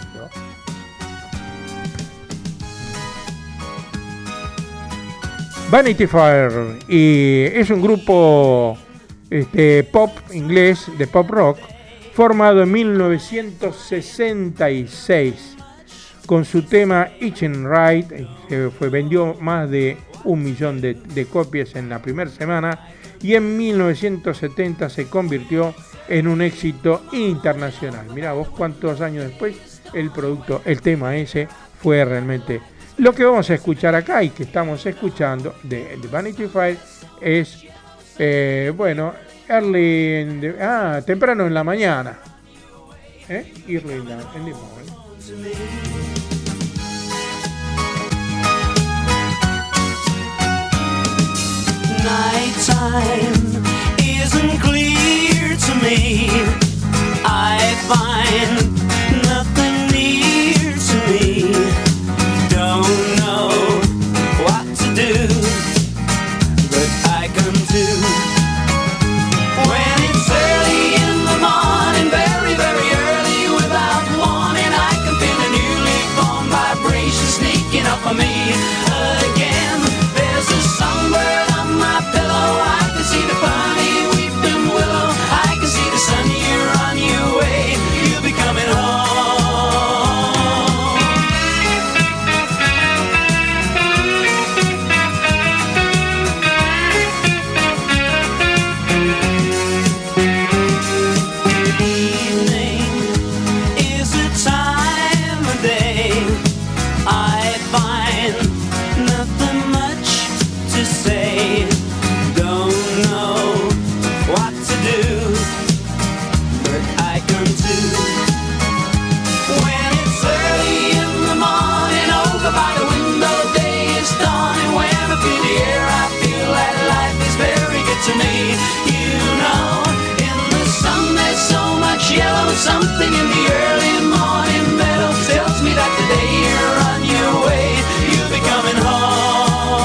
Speaker 2: Vanity Fair, y es un grupo este, pop inglés de pop rock formado en mil novecientos sesenta y seis con su tema Itchin' Right, que fue, vendió más de un millón de, de copias en la primera semana y en mil novecientos setenta se convirtió en un éxito internacional. Mirá vos cuántos años después el producto, el tema ese fue realmente. Lo que vamos a escuchar acá y que estamos escuchando de, de Vanity Fair es, eh, bueno, early in the, ah, temprano en la mañana. ¿Eh? Early in the, in the morning.
Speaker 8: nighttime isn't clear to me. I find nothing near to me. Don't know what to do, but I come to. When it's early in the morning, very, very early, without warning, I can feel a newly born vibration sneaking up on me again. There's a songbird on my pillow. I can see the bunny weeping willow. I can see the sun, you're on your way. You'll be coming home. Evening is a time of day I find nothing much to say. Don't know what to do, but I come to. When it's early in the morning, over by the window, day is dawning. When I feel the air, I feel that life is very good to me. You know, in the sun there's so much yellow. Something in the early morning meadow tells me that today you're on your way. You'll be coming home.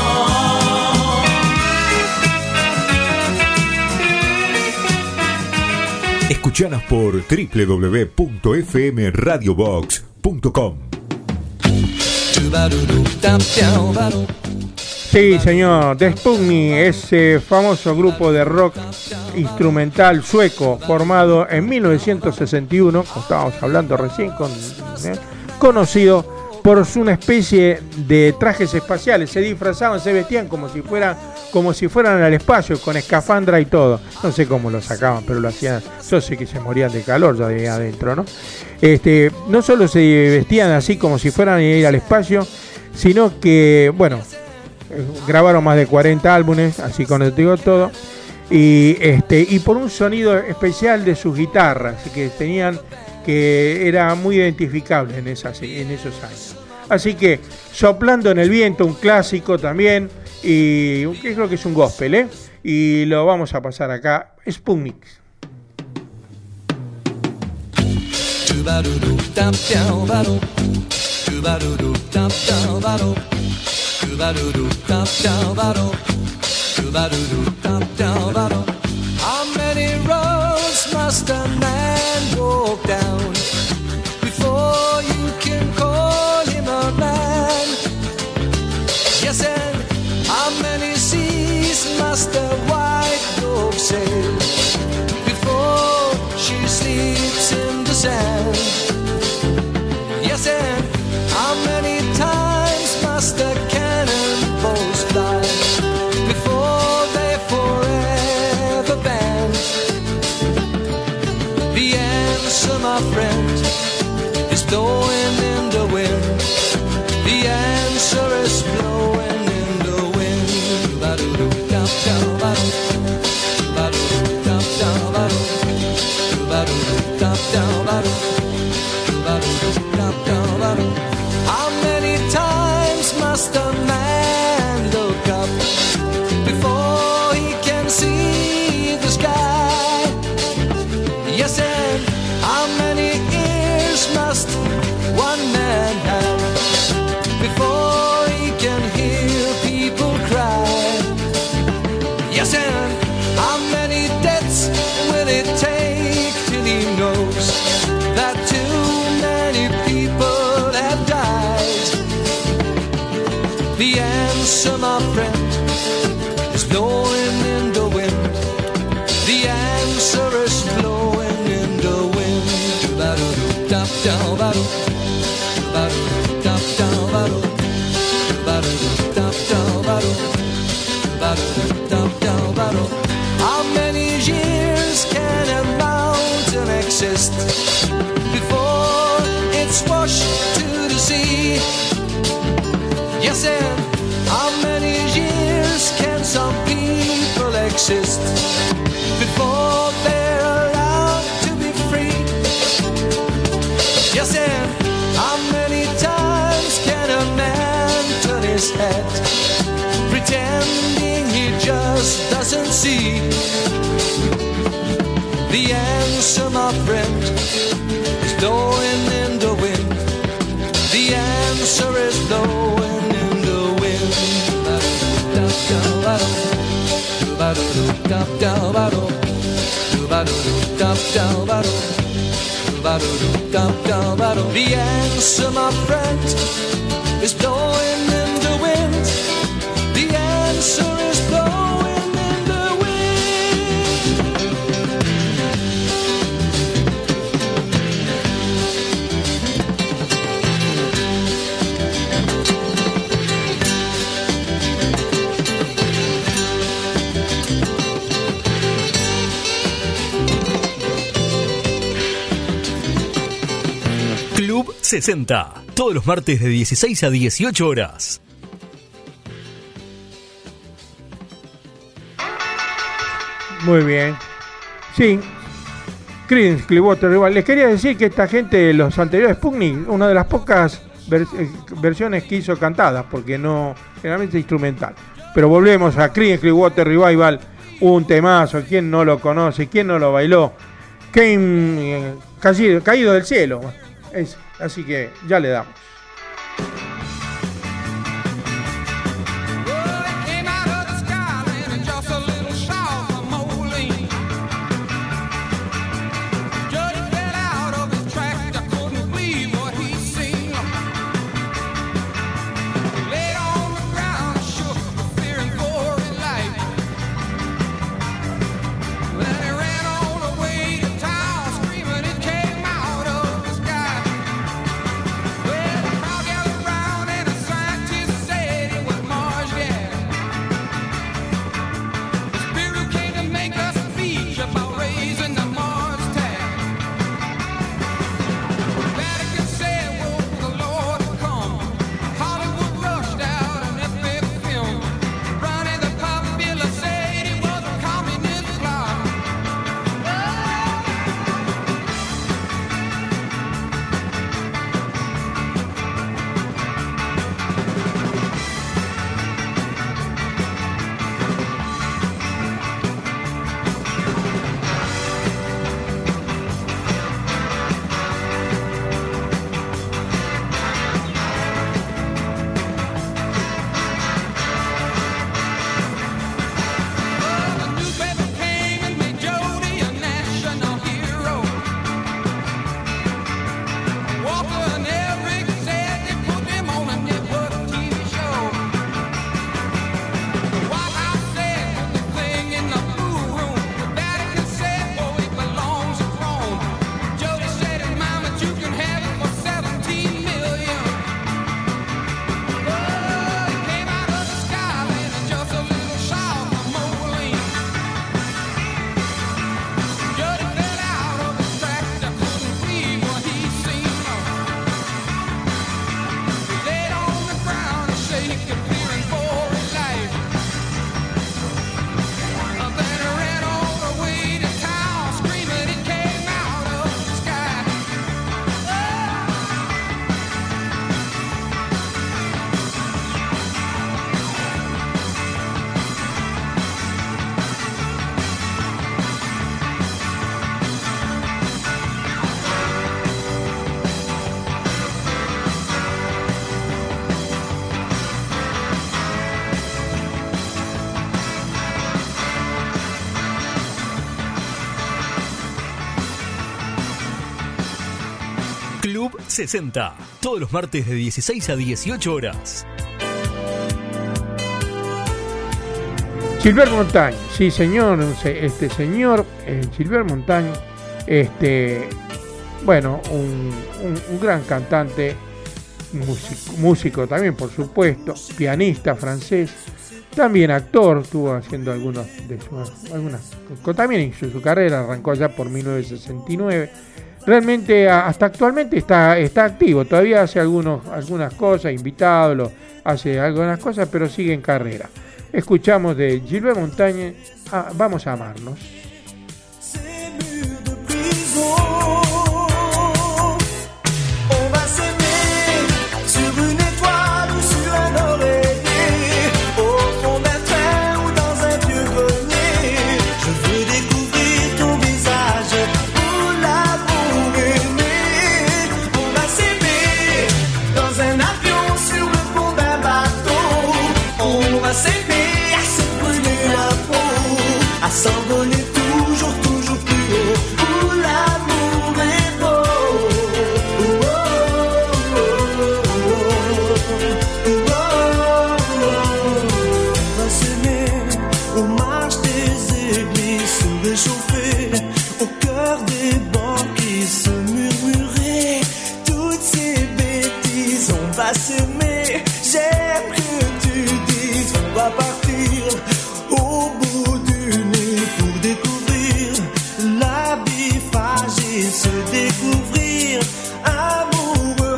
Speaker 6: Escuchanos por doble u doble u doble u punto f m radio box punto com.
Speaker 2: Sí, señor, The Sputnik, ese famoso grupo de rock instrumental sueco formado en mil novecientos sesenta y uno, como estábamos hablando recién, con, eh, conocido por una especie de trajes espaciales. Se disfrazaban, se vestían como si fueran, como si fueran al espacio, con escafandra y todo. No sé cómo lo sacaban, pero lo hacían. Yo sé que se morían de calor ya de adentro, ¿no? Este, no solo se vestían así como si fueran a ir al espacio, sino que, bueno, grabaron más de cuarenta álbumes, así con el digo todo, y este y por un sonido especial de sus guitarras que tenían, que era muy identificable en esas en esos años. Así que Soplando en el Viento, un clásico también, y que creo que es un gospel, ¿eh? Y lo vamos a pasar acá, Sputnik.
Speaker 9: How many roads must a man walk down before you can call him a man? Yes, and how many seas must a white dove sail before she sleeps in the sand? Yes, and how many times must the cannonballs fly before they forever ban? The answer, my friend, is blowing in the wind. The answer is blowing in the wind. How many times must a man look up before he can see the sky? Yes, and how many ears must one sea. The answer, my friend, is blowing in the wind. The answer is blowing in the wind. The answer, my friend, is blowing in the wind. The answer is blowing in the wind.
Speaker 1: Club sesenta, todos los martes de dieciséis a dieciocho horas.
Speaker 2: Muy bien. Sí. Creedence Clearwater Revival. Les quería decir que esta gente de los anteriores Sputnik, una de las pocas vers versiones que hizo cantadas, porque no, generalmente instrumental. Pero volvemos a Creedence Clearwater Revival, un temazo. ¿Quién no lo conoce? ¿Quién no lo bailó? Came, eh, caído, caído del cielo. Es, así que ya le damos.
Speaker 1: Club sesenta, todos los martes de dieciséis a dieciocho horas.
Speaker 2: Gilbert Montaigne, sí señor, este señor, eh, Gilbert Montaigne, este, bueno, un, un, un gran cantante, músico, músico también por supuesto, pianista francés, también actor, estuvo haciendo algunos de sus, algunas, también hizo su carrera, arrancó allá por mil novecientos sesenta y nueve. Realmente hasta actualmente está, está activo, todavía hace algunos, algunas cosas, invitado, lo, hace algunas cosas, pero sigue en carrera. Escuchamos de Gilbert Montaigne, ah, Vamos a amarnos.
Speaker 8: Au fond d'un train ou dans un vieux grenier.
Speaker 9: découvrir amoureux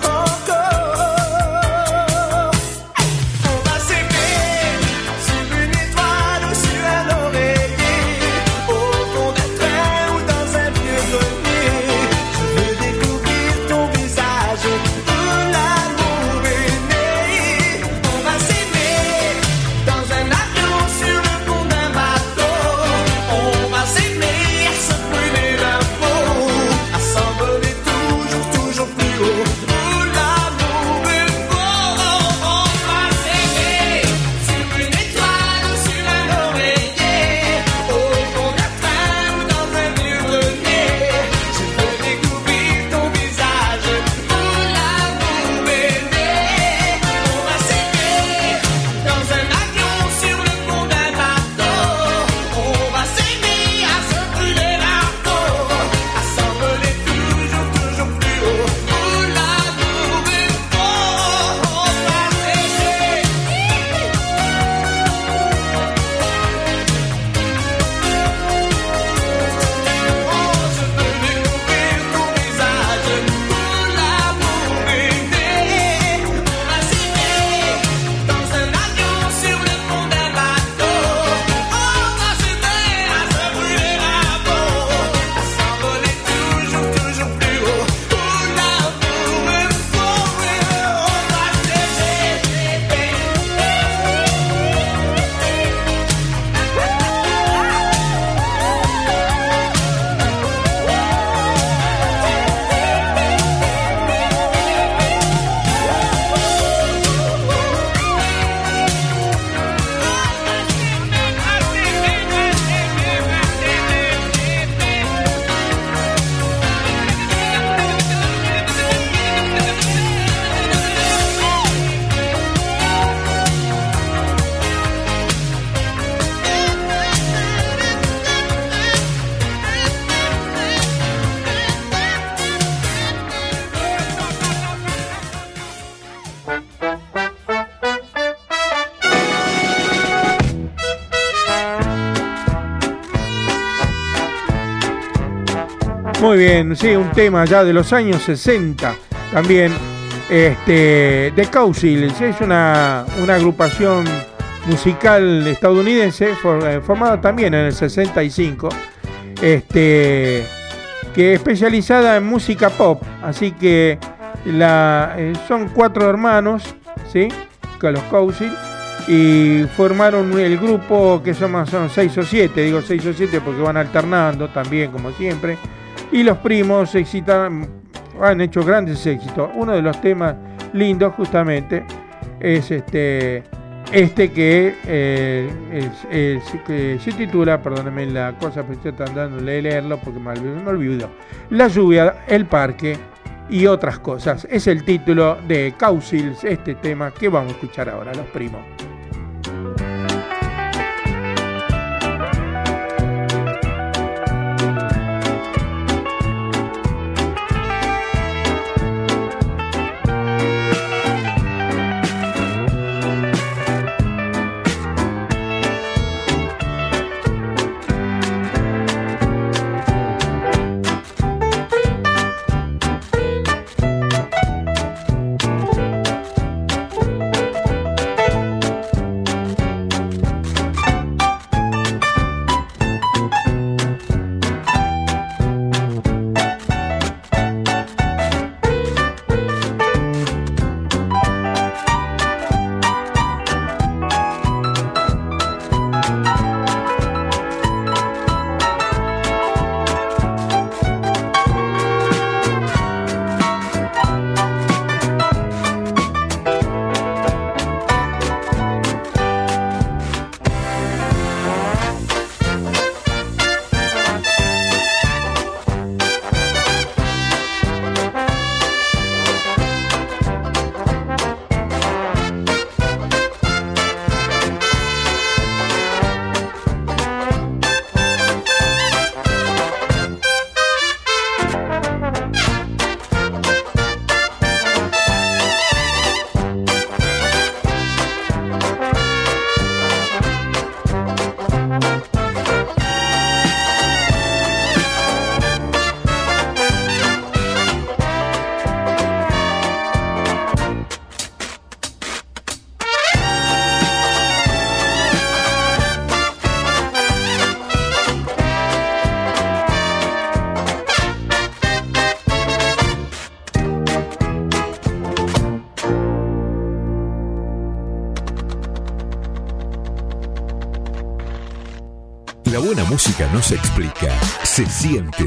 Speaker 9: encore. On va s'aimer sur une étoile ou sur un oreiller, au fond d'un train ou dans un vieux grenier. Je veux découvrir ton visage où l'amour est né. On va s'aimer dans un avion sur le pont d'un bateau. On va s'aimer à se brûler la peau, à s'envoler toujours, toujours plus haut. Où l'amour est beau. On va s'aimer sur une étoile ou sur un oreiller, au fond d'un train ou dans un vieux grenier. Je veux découvrir ton visage où l'amour est né. On va s'aimer dans un avion sur le pont d'un bateau. On va s'aimer à se brûler la peau, à s'envoler toujours, toujours plus haut. Où l'amour est beau. On va s'aimer. Oh, je veux découvrir ton visage où l'amour est né. On va s'aimer dans un avion sur le pont d'un bateau. On va s'aimer à se brûler la peau, à s'envoler toujours, toujours plus haut. Où l'amour est beau. On va
Speaker 2: Muy bien, sí, un tema ya de los años sesenta también. Este, The Cowsills es una, una agrupación musical estadounidense for, eh, formada también en el sesenta y cinco, este, que es especializada en música pop. Así que la, eh, son cuatro hermanos, ¿sí? Con los Cowsills, y formaron el grupo que son, son seis o siete, digo seis o siete porque van alternando también como siempre. Y los primos exitan, han hecho grandes éxitos. Uno de los temas lindos justamente es este, este que, eh, es, es, que se titula, perdónenme la cosa, pero estoy tratando de leerlo porque me olvidó, me olvidó. La lluvia, el parque y otras cosas. Es el título de Cowsills, este tema que vamos a escuchar ahora, los primos.
Speaker 6: buena música no se explica, se siente.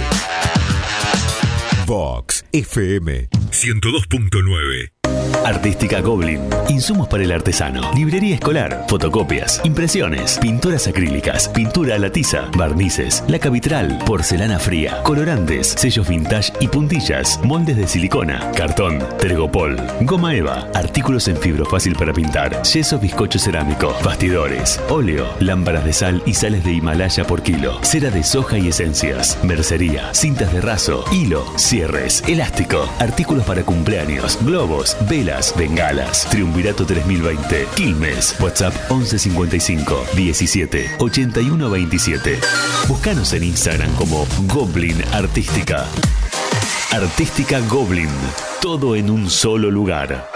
Speaker 6: Vox F M ciento dos punto nueve.
Speaker 1: Artística Goblin. Insumos para el artesano. Librería escolar. Fotocopias. Impresiones. Pinturas acrílicas. Pintura a la tiza. Barnices. Laca vitral. Porcelana fría. Colorantes. Sellos vintage y puntillas. Moldes de silicona. Cartón. Tergopol. Goma eva. Artículos en fibro fácil para pintar. Yeso bizcocho cerámico. Bastidores. Óleo. Lámparas de sal y sales de Himalaya por kilo. Cera de soja y esencias. Mercería. Cintas de raso. Hilo. Cierres. Elástico. Artículos para cumpleaños. Globos. Velas, bengalas. Triunvirato tres mil veinte. Quilmes. WhatsApp once cincuenta y cinco diecisiete ochenta y uno veintisiete. Búscanos en Instagram como Goblin Artística. Artística Goblin. Todo en un solo lugar.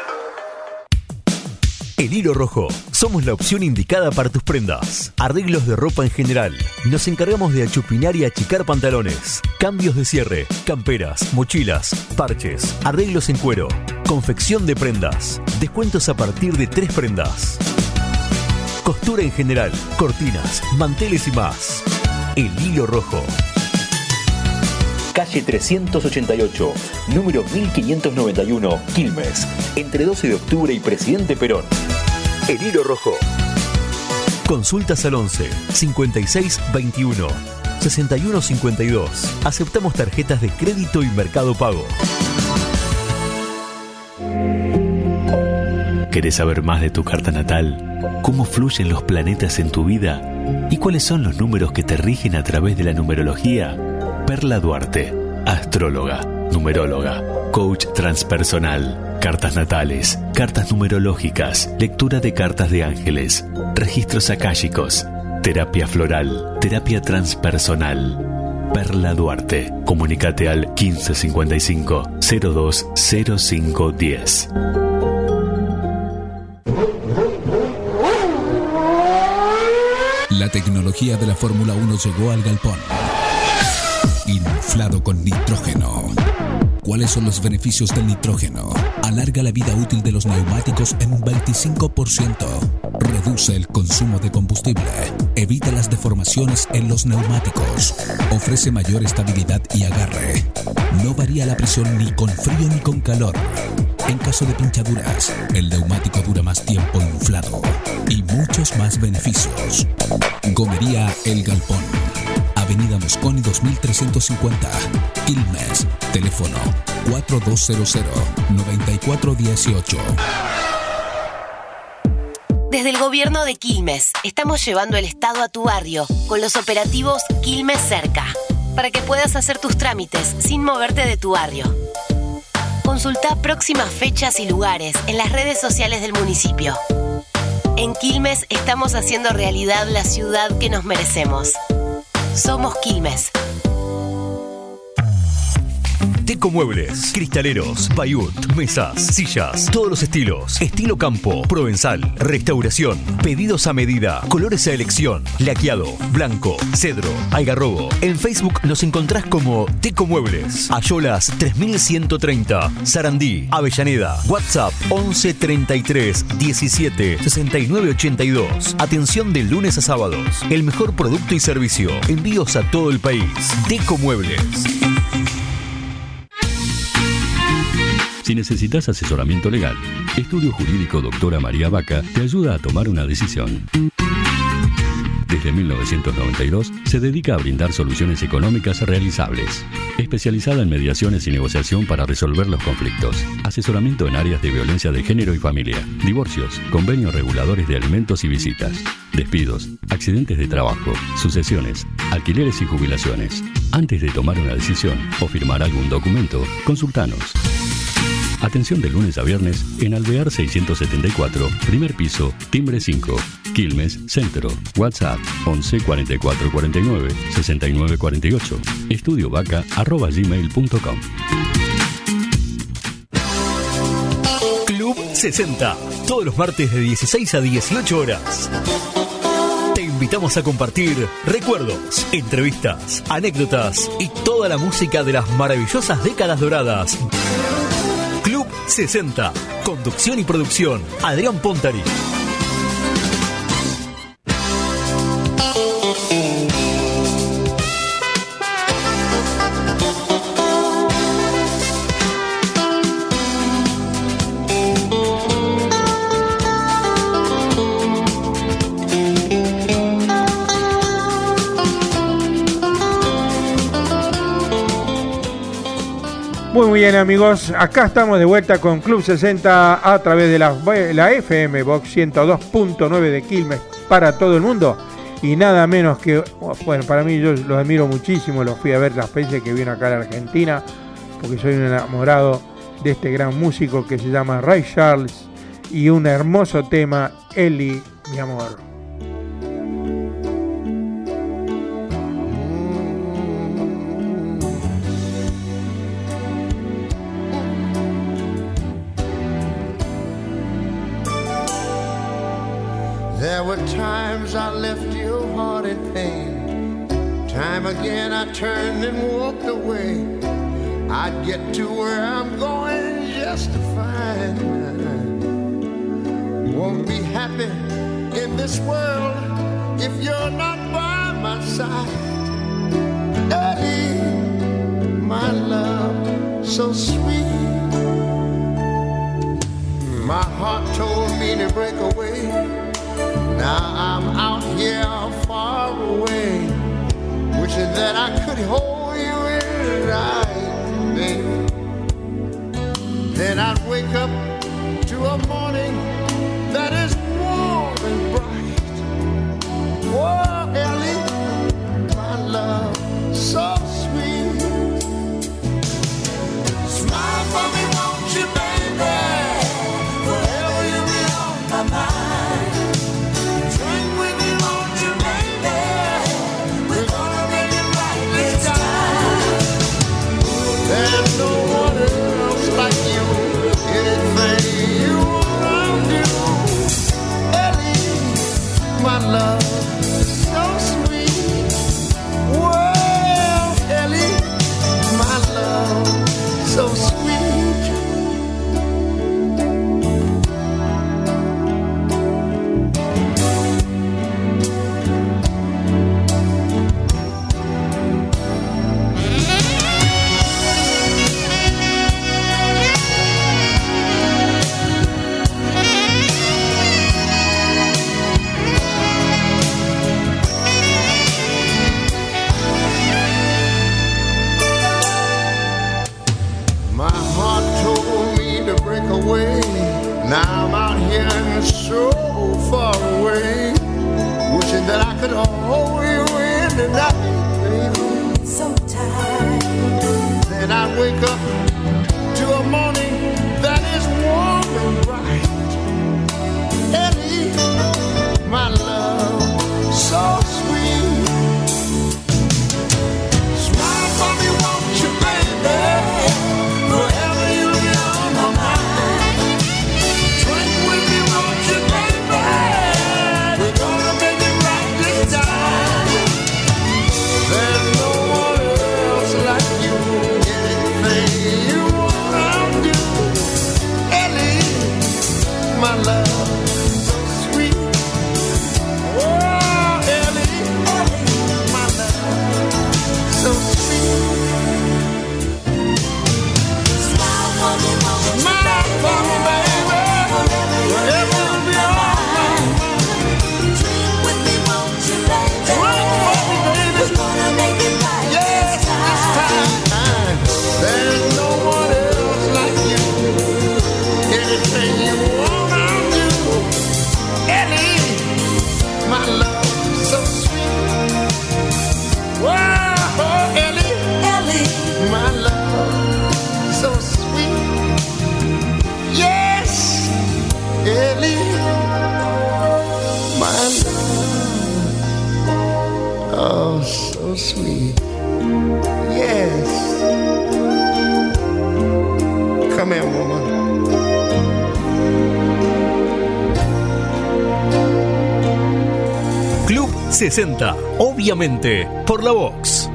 Speaker 1: El Hilo Rojo. Somos la opción indicada para tus prendas. Arreglos de ropa en general. Nos encargamos de achupinar y achicar pantalones. Cambios de cierre. Camperas, mochilas, parches. Arreglos en cuero. Confección de prendas. Descuentos a partir de tres prendas. Costura en general. Cortinas, manteles y más. El Hilo Rojo. Calle trescientos ochenta y ocho, número mil quinientos noventa y uno, Quilmes, entre doce de octubre y Presidente Perón. El Hilo Rojo. Consultas al once, cincuenta y seis veintiuno, sesenta y uno cincuenta y dos. Aceptamos tarjetas de crédito y Mercado Pago. ¿Querés saber más de tu carta natal? ¿Cómo fluyen los planetas en tu vida? ¿Y cuáles son los números que te rigen a través de la numerología? Perla Duarte, astróloga, numeróloga, coach transpersonal, cartas natales, cartas numerológicas, lectura de cartas de ángeles, registros akáshicos, terapia floral, terapia transpersonal. Perla Duarte, comunícate al quince cincuenta y cinco cero dos cero cinco diez.
Speaker 10: La tecnología de la Fórmula uno llegó al galpón. Inflado con nitrógeno. ¿Cuáles son los beneficios del nitrógeno? Alarga la vida útil de los neumáticos en un veinticinco por ciento. Reduce el consumo de combustible. Evita las deformaciones en los neumáticos. Ofrece mayor estabilidad y agarre. No varía la presión ni con frío ni con calor. En caso de pinchaduras, el neumático dura más tiempo inflado. Y muchos más beneficios. Gomería El Galpón. Avenida Mosconi dos mil trescientos cincuenta, Quilmes. Teléfono cuatro dos cero cero nueve cuatro uno ocho.
Speaker 11: Desde el gobierno de Quilmes, estamos llevando el Estado a tu barrio con los operativos Quilmes Cerca, para que puedas hacer tus trámites sin moverte de tu barrio. Consulta próximas fechas y lugares en las redes sociales del municipio. En Quilmes estamos haciendo realidad la ciudad que nos merecemos. Somos Quilmes.
Speaker 1: Teco Muebles, cristaleros, payut, mesas, sillas, todos los estilos, estilo campo, provenzal, restauración, pedidos a medida, colores a elección, laqueado, blanco, cedro, algarrobo. En Facebook nos encontrás como Teco Muebles, Ayolas tres mil ciento treinta, Sarandí, Avellaneda, WhatsApp once treinta y tres diecisiete sesenta y nueve ochenta y dos. Atención de lunes a sábados, el mejor producto y servicio, envíos a todo el país. Teco Muebles.
Speaker 12: Si necesitas asesoramiento legal, Estudio Jurídico Doctora María Vaca te ayuda a tomar una decisión. Desde mil novecientos noventa y dos se dedica a brindar soluciones económicas realizables. Especializada en mediaciones y negociación para resolver los conflictos. Asesoramiento en áreas de violencia de género y familia. Divorcios, convenios reguladores de alimentos y visitas. Despidos, accidentes de trabajo, sucesiones, alquileres y jubilaciones. Antes de tomar una decisión o firmar algún documento, consultanos. Atención de lunes a viernes en Alvear seiscientos setenta y cuatro, primer piso, timbre cinco, Quilmes, Centro. WhatsApp once cuarenta y cuatro cuarenta y nueve sesenta y nueve cuarenta y ocho. Estudiovaca arroba gmail punto com.
Speaker 1: Club sesenta, todos los martes de dieciséis a dieciocho horas. Te invitamos a compartir recuerdos, entrevistas, anécdotas y toda la música de las maravillosas décadas doradas. Club sesenta. Conducción y producción, Adrián Pontari.
Speaker 2: Muy, muy bien, amigos. Acá estamos de vuelta con Club sesenta a través de la, la F M Box ciento dos punto nueve de Quilmes para todo el mundo. Y nada menos que, bueno, para mí yo los admiro muchísimo. Los fui a ver las veces que vino acá a la Argentina, porque soy un enamorado de este gran músico que se llama Ray Charles. Y un hermoso tema, Ellie, mi amor.
Speaker 13: There were times I left your heart in pain. Time again I turned and walked away. I'd get to where I'm going just to find. Won't be happy in this world if you're not by my side. Eddie, my love, so sweet. My heart told me to break away. Now I'm out here far away, wishing that I could hold you in tight, baby. Then I'd wake up to a morning that is warm and bright. Oh, Ellie, my love, so sweet. Smile for me, won't you, baby? Forever you'll be on my mind. There's no one else like you. Anything you want to do, Ellie, my love, so sweet. Well, Ellie, my love, so sweet. Now I'm out here and so far away, wishing that I could hold you in the night, baby. So tired. Then I wake up to a morning that is warm and bright. Ellie, my love, so sweet. Smile for me, won't you, baby? Forever you'll be on my mind. My love, so sweet. Oh, Ellie, Ellie, my love, so sweet. Smile for me, won't you, smile for me, baby. Forever you'll be on my mind. Drink with me, won't you, baby? Drink with me, baby. We're gonna make it right, yes, this time. There's no one else like you. Anything you want. My love, so sweet. Whoa, Ellie, Ellie, my love, so sweet. Yes, Ellie, my love, oh, so sweet. Yes. Come here, woman.
Speaker 1: Club sesenta, obviamente, por la Vox.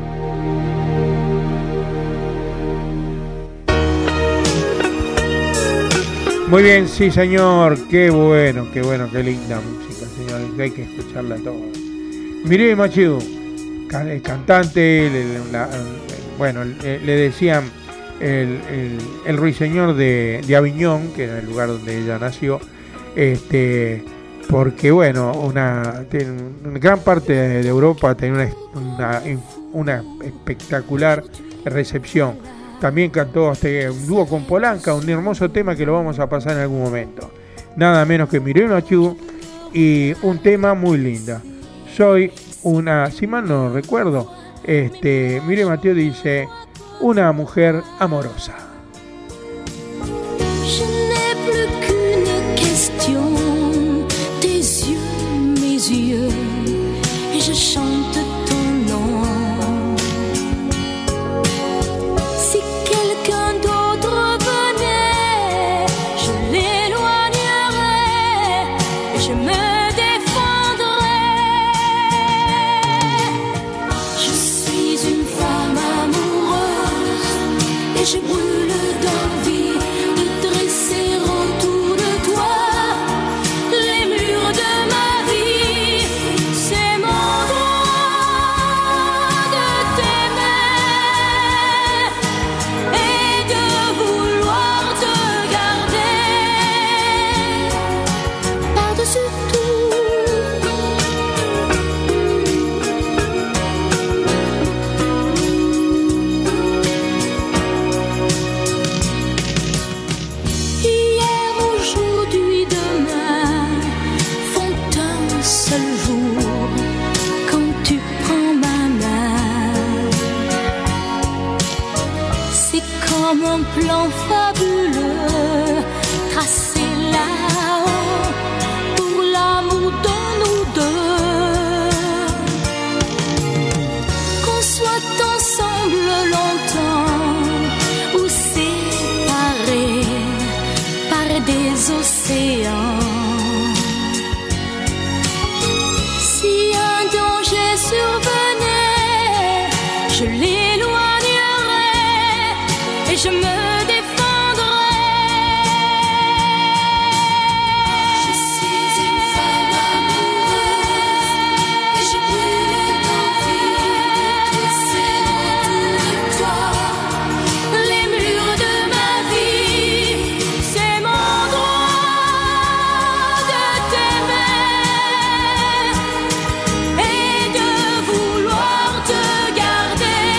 Speaker 2: Muy bien, sí señor, qué bueno, qué bueno, qué linda música, señores, hay que escucharla toda. Miré Machidu, el cantante, el, la, bueno, le, le decían el, el, el ruiseñor de, de Aviñón, que era el lugar donde ella nació, este... porque bueno, una, una gran parte de Europa tiene una, una, una espectacular recepción, también cantó este un dúo con Polanca, un hermoso tema que lo vamos a pasar en algún momento. Nada menos que Mireille Mathieu y un tema muy lindo. Soy una, si mal no recuerdo, este, Mireille Mathieu dice, una mujer amorosa.
Speaker 14: Je n'ai plus qu'une question, tes yeux, mes yeux, et je chante ton nom. Si quelqu'un d'autre venait, je l'éloignerais et je me défendrais. Je suis une femme amoureuse et je brûle d'envie de dresser autour de toi les murs de ma vie. C'est mon droit de t'aimer et de vouloir te garder par-dessus Hier, aujourd'hui, demain font un seul jour quand tu prends ma main. C'est comme un plan fabuleux tracé là-haut pour l'amour de nous deux. Qu'on soit ensemble longtemps ou séparés par des océans. Si un danger survenait, je l'éloignerais et je me défendrais. Je suis une femme amoureuse et je brûle d'envie de dresser autour de toi les murs de ma vie. C'est mon droit de t'aimer et de vouloir te garder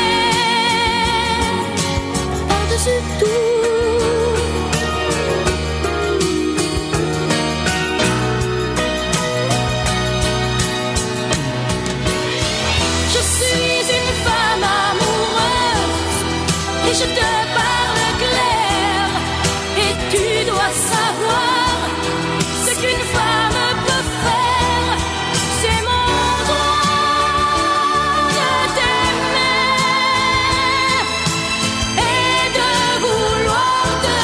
Speaker 14: par-dessus tout. Je suis une femme amoureuse et je te parle clair. Et tu dois savoir ce qu'une femme peut faire. C'est mon droit de t'aimer et de vouloir te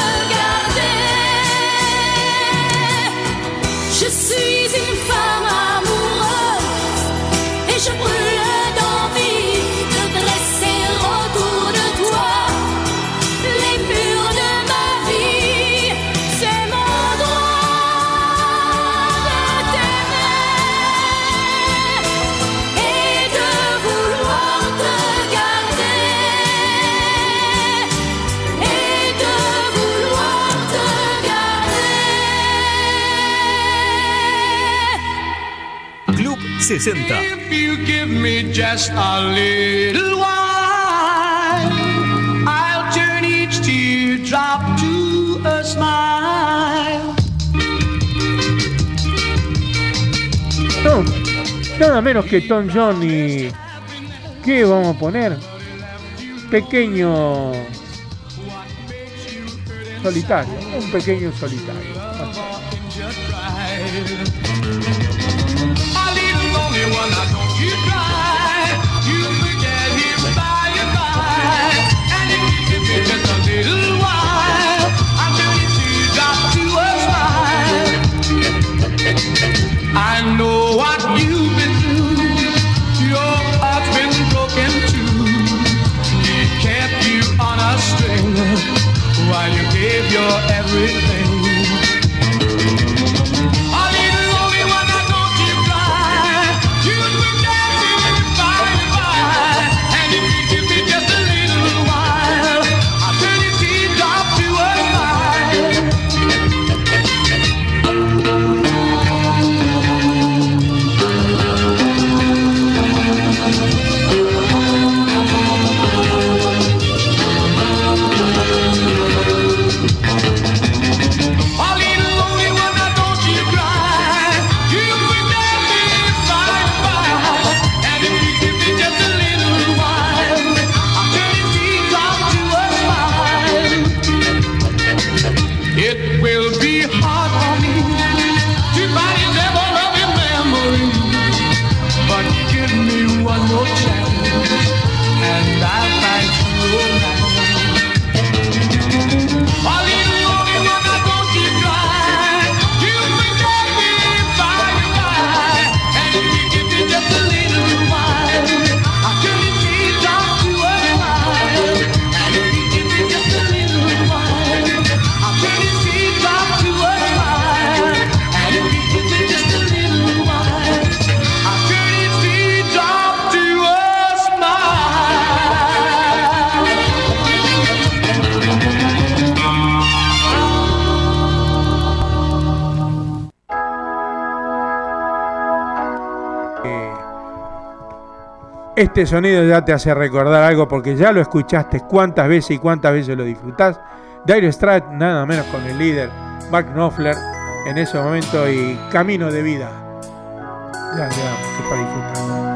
Speaker 14: garder. Je suis une femme amoureuse et je brûle d'envie de dresser autour de toi les murs de ma vie. C'est mon droit de t'aimer et de vouloir te garder et de vouloir te garder.
Speaker 1: Club sesenta.
Speaker 5: If you give me just a little while, I'll turn each teardrop to a smile.
Speaker 2: No, nada menos que Tom John y... ¿qué vamos a poner? Pequeño solitario, un pequeño solitario.
Speaker 5: A little lonely one, now don't you cry. You forget him by and by. And if you give me just a little while, I'll turn each teardrop to a smile. I know what you've been through. Your heart's been broken too. He kept you on a string while you gave your everything. A little lonely one, now don't you cry. You forget him by and by. And if you give me just a little while, I'll turn your teardrop to a smile.
Speaker 2: Este sonido ya te hace recordar algo porque ya lo escuchaste cuántas veces y cuántas veces lo disfrutás. Dire Straits, nada menos con el líder Mark Knopfler en ese momento y Camino de Vida. Ya, ya, que para disfrutar.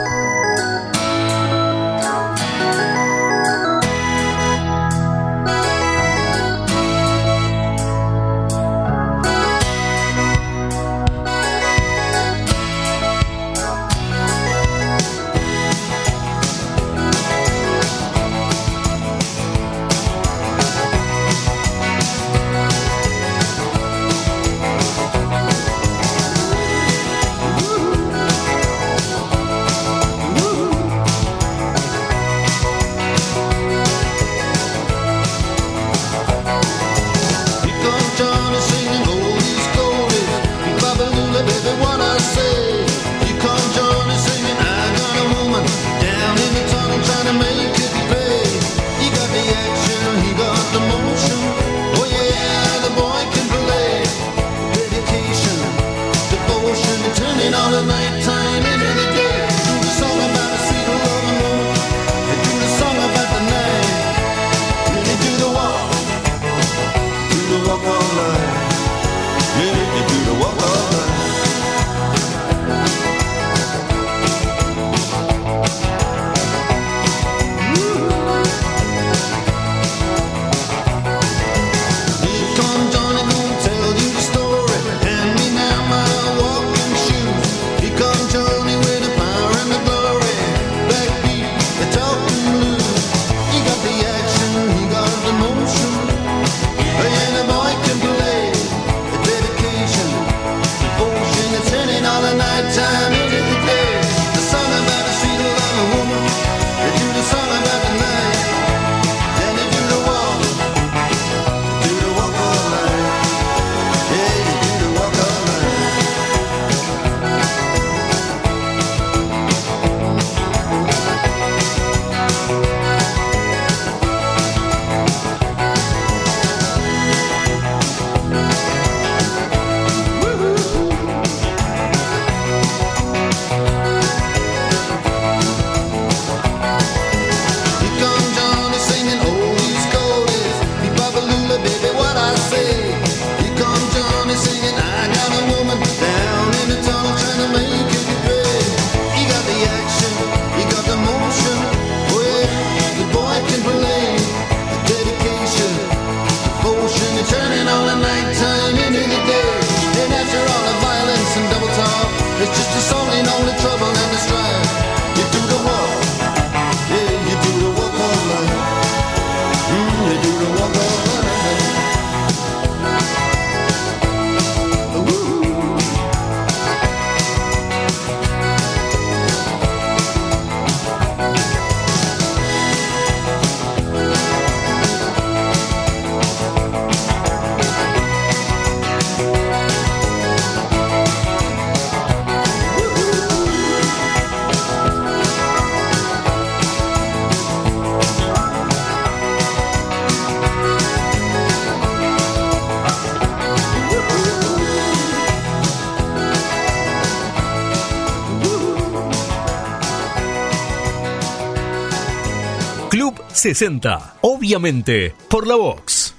Speaker 1: sesenta, obviamente por la Vox.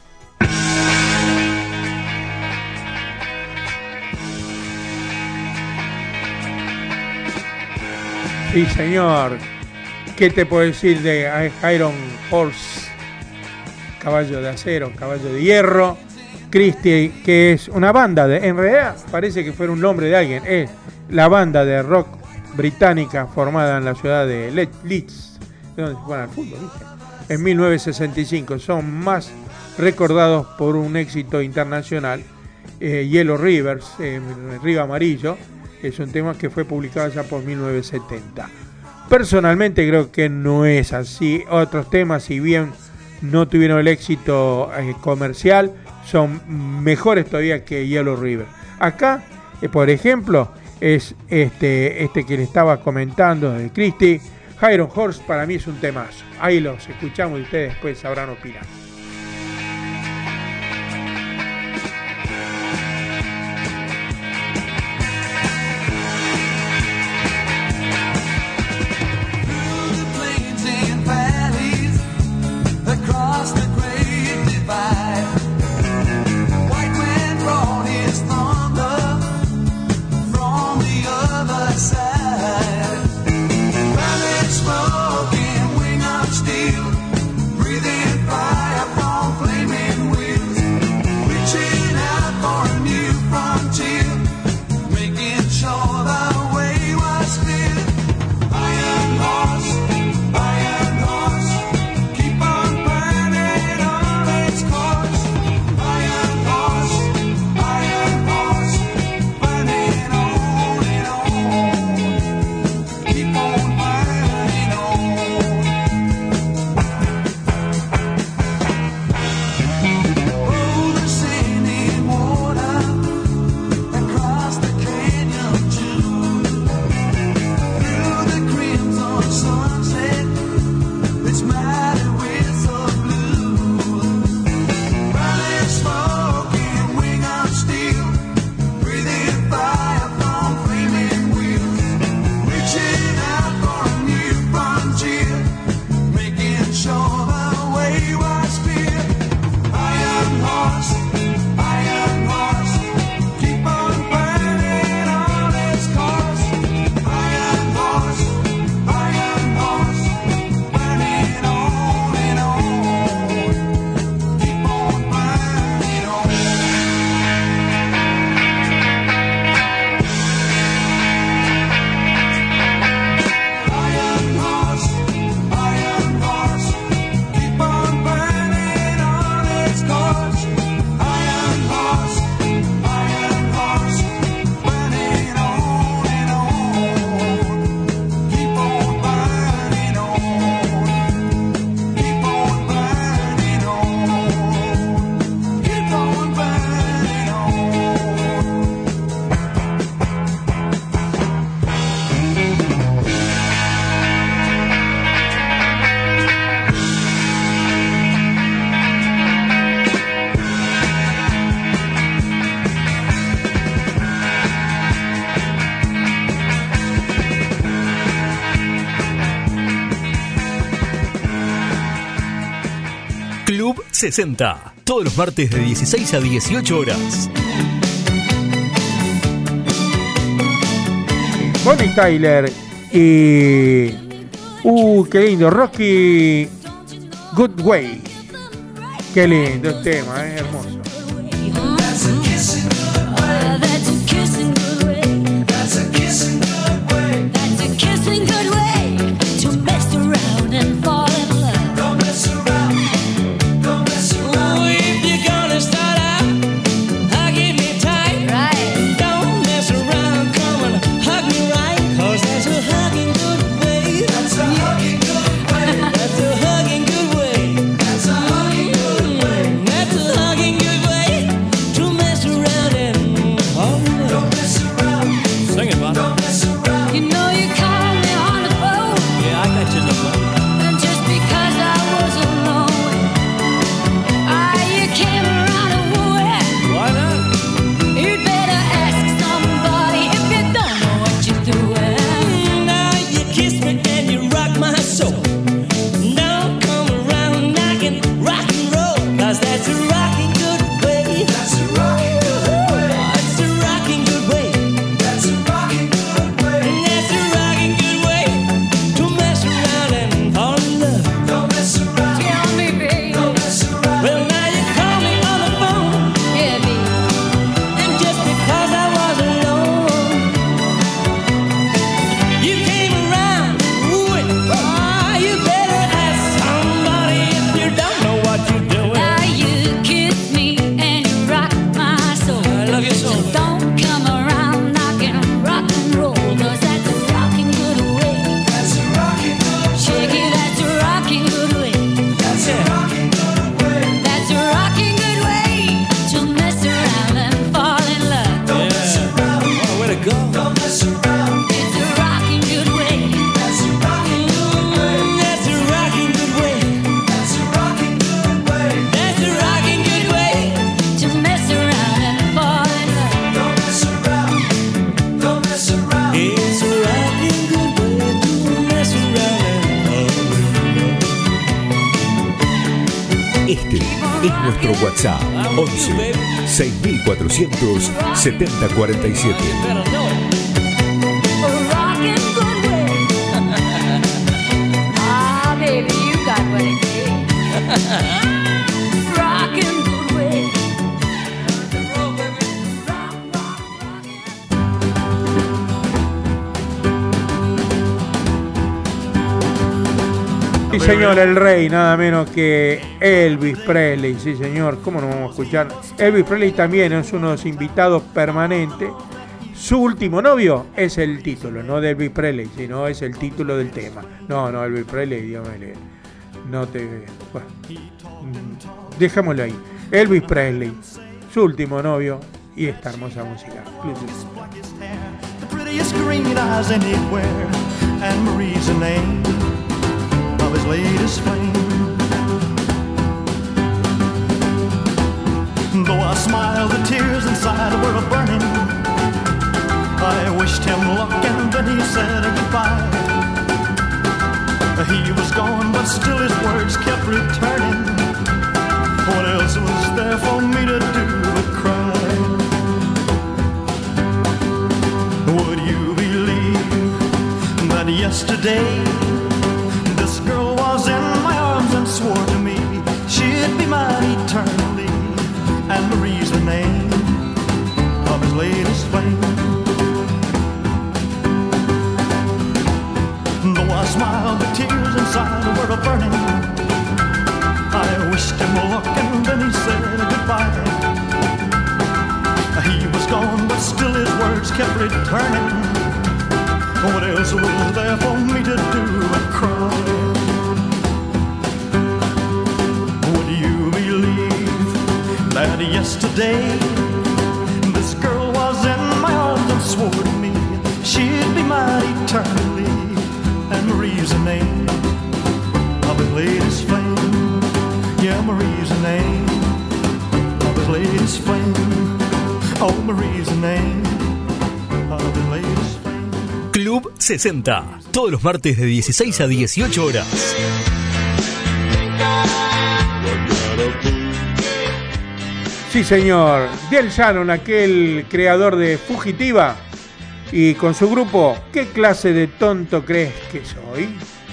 Speaker 2: Sí, señor. ¿Qué te puedo decir de Iron Horse? Caballo de acero, caballo de hierro. Christie, que es una banda de, en realidad parece que fuera un nombre de alguien, es la banda de rock británica formada en la ciudad de Le- Leeds, donde se juega al fútbol, ¿viste? En mil novecientos sesenta y cinco. Son más recordados por un éxito internacional, eh, Yellow Rivers, eh, Río Amarillo, es un tema que fue publicado ya por mil novecientos setenta. Personalmente creo que no es así. Otros temas, si bien no tuvieron el éxito eh, comercial, son mejores todavía que Yellow River. Acá, eh, por ejemplo, es este, este que le estaba comentando de Christie, Iron Horse, para mí es un temazo. Ahí los escuchamos y ustedes después sabrán opinar.
Speaker 1: Club sesenta, todos los martes de dieciséis a dieciocho horas.
Speaker 2: Bonnie Tyler y... Uh, qué lindo, Rocky Good Way. Qué lindo el tema, es hermoso.
Speaker 14: That's a kissing good way. That's a kissing good way. That's a kissing good way. That's a kissing good way to mess around and fall in love.
Speaker 5: Don't mess around. Don't mess around.
Speaker 9: Oh, if you're gonna start out hugging me tight,
Speaker 14: Right.
Speaker 9: don't mess around, come and hug me right, 'cause that's a hugging good way.
Speaker 5: That's a hugging good way.
Speaker 9: That's a hugging good way.
Speaker 5: That's a hugging good way.
Speaker 9: That's a hugging good way to mess around and fall in love.
Speaker 5: Don't mess around.
Speaker 9: Sing it, Bob.
Speaker 5: Don't mess around.
Speaker 14: You know you called me on the phone,
Speaker 9: Yeah, I got you in the phone.
Speaker 14: and just because I was alone, ah, you came around and wooed.
Speaker 9: Why not?
Speaker 14: You'd better ask somebody if you don't know what you're doing.
Speaker 9: Now you kiss me and you rock my soul. Now come around knocking rock and roll, 'cause that's a rocking good way.
Speaker 5: That's a rocking good way.
Speaker 9: That's a rocking good way.
Speaker 5: That's a rocking good way.
Speaker 9: That's a rocking good way to mess around and fall in love.
Speaker 5: Don't mess around.
Speaker 14: Tell me, baby.
Speaker 5: Don't mess around.
Speaker 9: Well, now you call me on the phone,
Speaker 14: Yeah, baby.
Speaker 9: and just because I was alone, you came around. Ooh, ah, you better ask somebody if you don't know what you're doing.
Speaker 14: Now you kiss me and you rock my soul.
Speaker 9: I love you so.
Speaker 14: So don't come around knocking rock and roll, 'cause that's a rocking good way.
Speaker 5: That's a rocking good way.
Speaker 14: Shake it, that's a rocking good way.
Speaker 5: That's a rocking good way.
Speaker 14: That's a rocking good way to mess around and fall in love.
Speaker 5: Don't mess around.
Speaker 9: Oh, way to go.
Speaker 5: Don't mess around.
Speaker 14: It's a rocking good way.
Speaker 5: That's a rocking good way.
Speaker 9: That's a rocking good way.
Speaker 5: That's a rocking good way.
Speaker 9: That's a rocking good way.
Speaker 14: To mess around and fall in love.
Speaker 5: Don't mess around. Don't mess around.
Speaker 9: It's a rocking good way to mess around and fall in love.
Speaker 6: Este es nuestro WhatsApp once seis mil cuatrocientos setenta cuarenta y siete.
Speaker 9: Better know it.
Speaker 14: A rocking good way. Ah, baby, you got what it takes. Rocking good way.
Speaker 2: Sí, señor, el rey, nada menos que Elvis Presley. Sí, señor, ¿cómo no vamos a escuchar? Elvis Presley también es uno de los invitados permanentes. Su último novio es el título, no de Elvis Presley, sino es el título del tema. No, no, Elvis Presley, Dios mío, no te... Bueno, mm, dejémoslo ahí. Elvis Presley, su último novio y esta hermosa música. Club sesenta.
Speaker 15: The prettiest green eyes anywhere, and Marie's the name of his latest flame. Though I smiled, the tears inside were burning. I wished him luck and then he said goodbye. He was gone, but still his words kept returning. What else was there for me to do but cry? Would you believe that yesterday this girl was in my arms and swore to me she'd be mine eternally? And Marie's the name of his latest flame. Though I smiled, the tears inside were a burning. I wished him luck and then he said goodbye. He was gone, but still his words kept returning. What else was there for me to do but cry? Would you believe that yesterday this girl was in my arms and swore to me she'd be mine eternally? And Marie's the name of his latest flame. Yeah, Marie's the name of his latest flame. Oh, Marie's the name of his latest flame.
Speaker 1: Club sesenta, todos los martes de dieciséis a dieciocho horas.
Speaker 2: Sí, señor. Del Shannon, aquel creador de Fugitiva, y con su grupo, ¿qué clase de tonto crees que soy?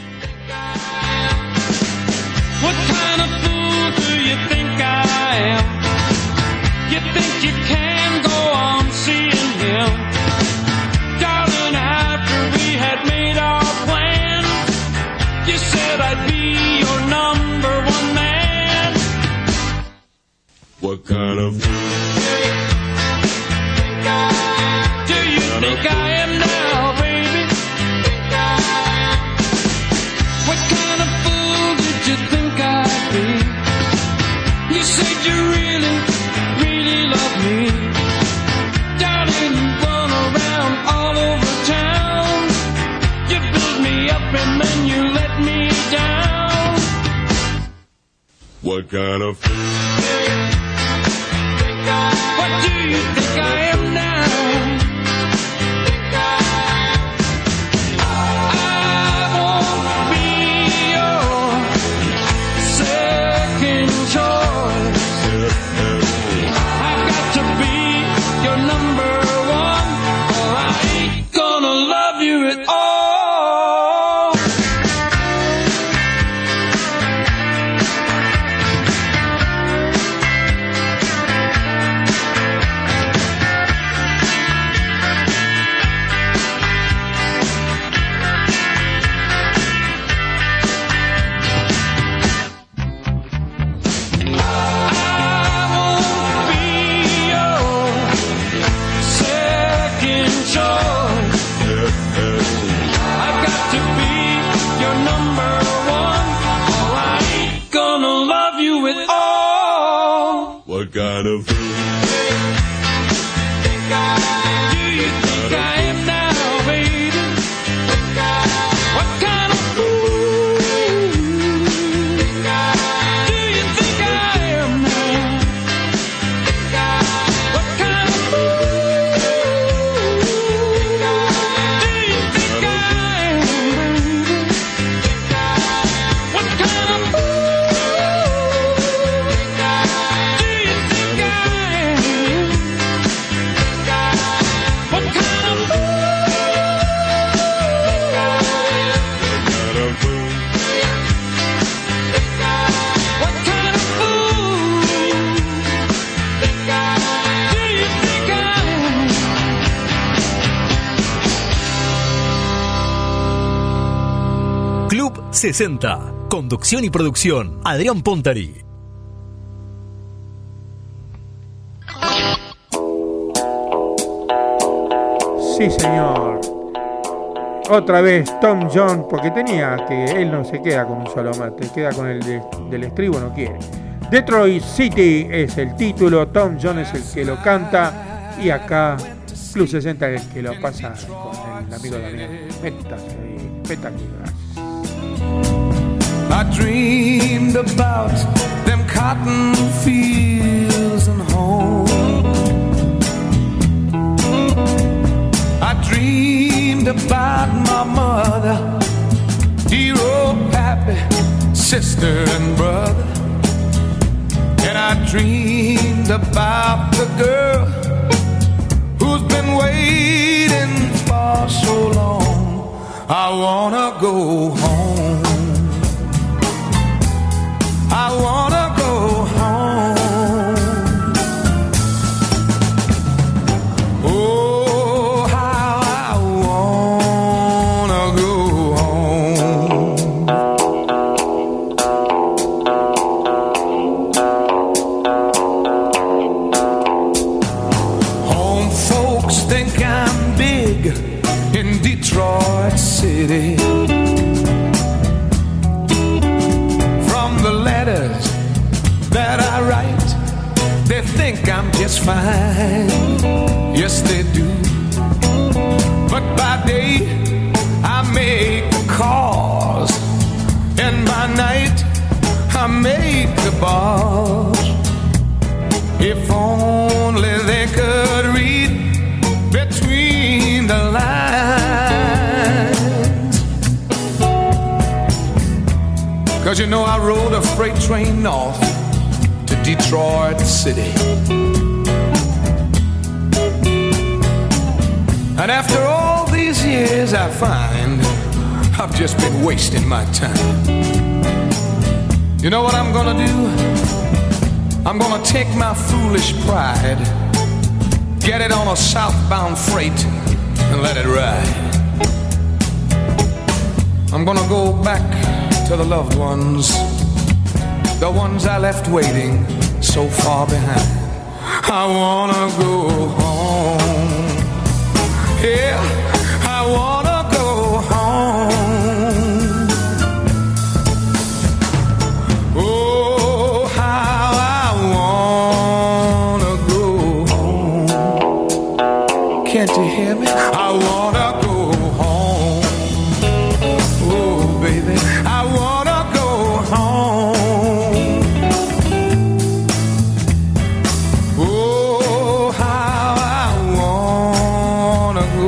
Speaker 5: What kind of fool do you think I am? You think you can go on seeing him? Darling, after we had made our plan, you said I'd be your number one man.
Speaker 16: What kind of
Speaker 5: do you think I am now, baby? What kind of fool did you think I'd be? You said you really, really love me. Darling, you run around all over town. You build me up and then you let me down.
Speaker 16: What kind of
Speaker 5: What do you think I am now? I won't be your second choice. I've got to be your number one, or I ain't gonna love you at all.
Speaker 16: What kind of
Speaker 5: do you think I am now, baby? What kind of fool do you think I am now? What kind of fool do you think I am, baby? What kind of fool
Speaker 1: Club sesenta. Conducción y producción, Adrián Pontari.
Speaker 2: Sí, señor. Otra vez Tom Jones, porque tenía que él no se queda con un solo mate, queda con el de, del estribo, no quiere. Detroit City es el título, Tom Jones es el que lo canta y acá Club sesenta es el que lo pasa con el amigo Damián. Metas y espectaculares.
Speaker 9: I dreamed about them cotton fields and home. I dreamed about my mother, dear old pappy, sister and brother. And I dreamed about the girl who's been waiting for so long. I wanna go home. I wanna go home. Oh, how I wanna go home. Home folks think I'm big in Detroit City. That I write, they think I'm just fine. Yes, they do. But by day, I make the calls, and by night, I make the balls. If only they could read between the lines. 'Cause you know I rode a freight train north to
Speaker 3: Detroit City. And after all these years, I find I've just been wasting my time. You know what I'm gonna do? I'm gonna take my foolish pride, get it on a southbound freight, and let it ride. I'm gonna go back to the loved ones, the ones I left waiting so far behind. I wanna go home. Yeah, I wanna go home. Oh, how I wanna go home. Can't you hear me? I wanna go home. Oh, baby, I wanna go home. Oh, how I wanna go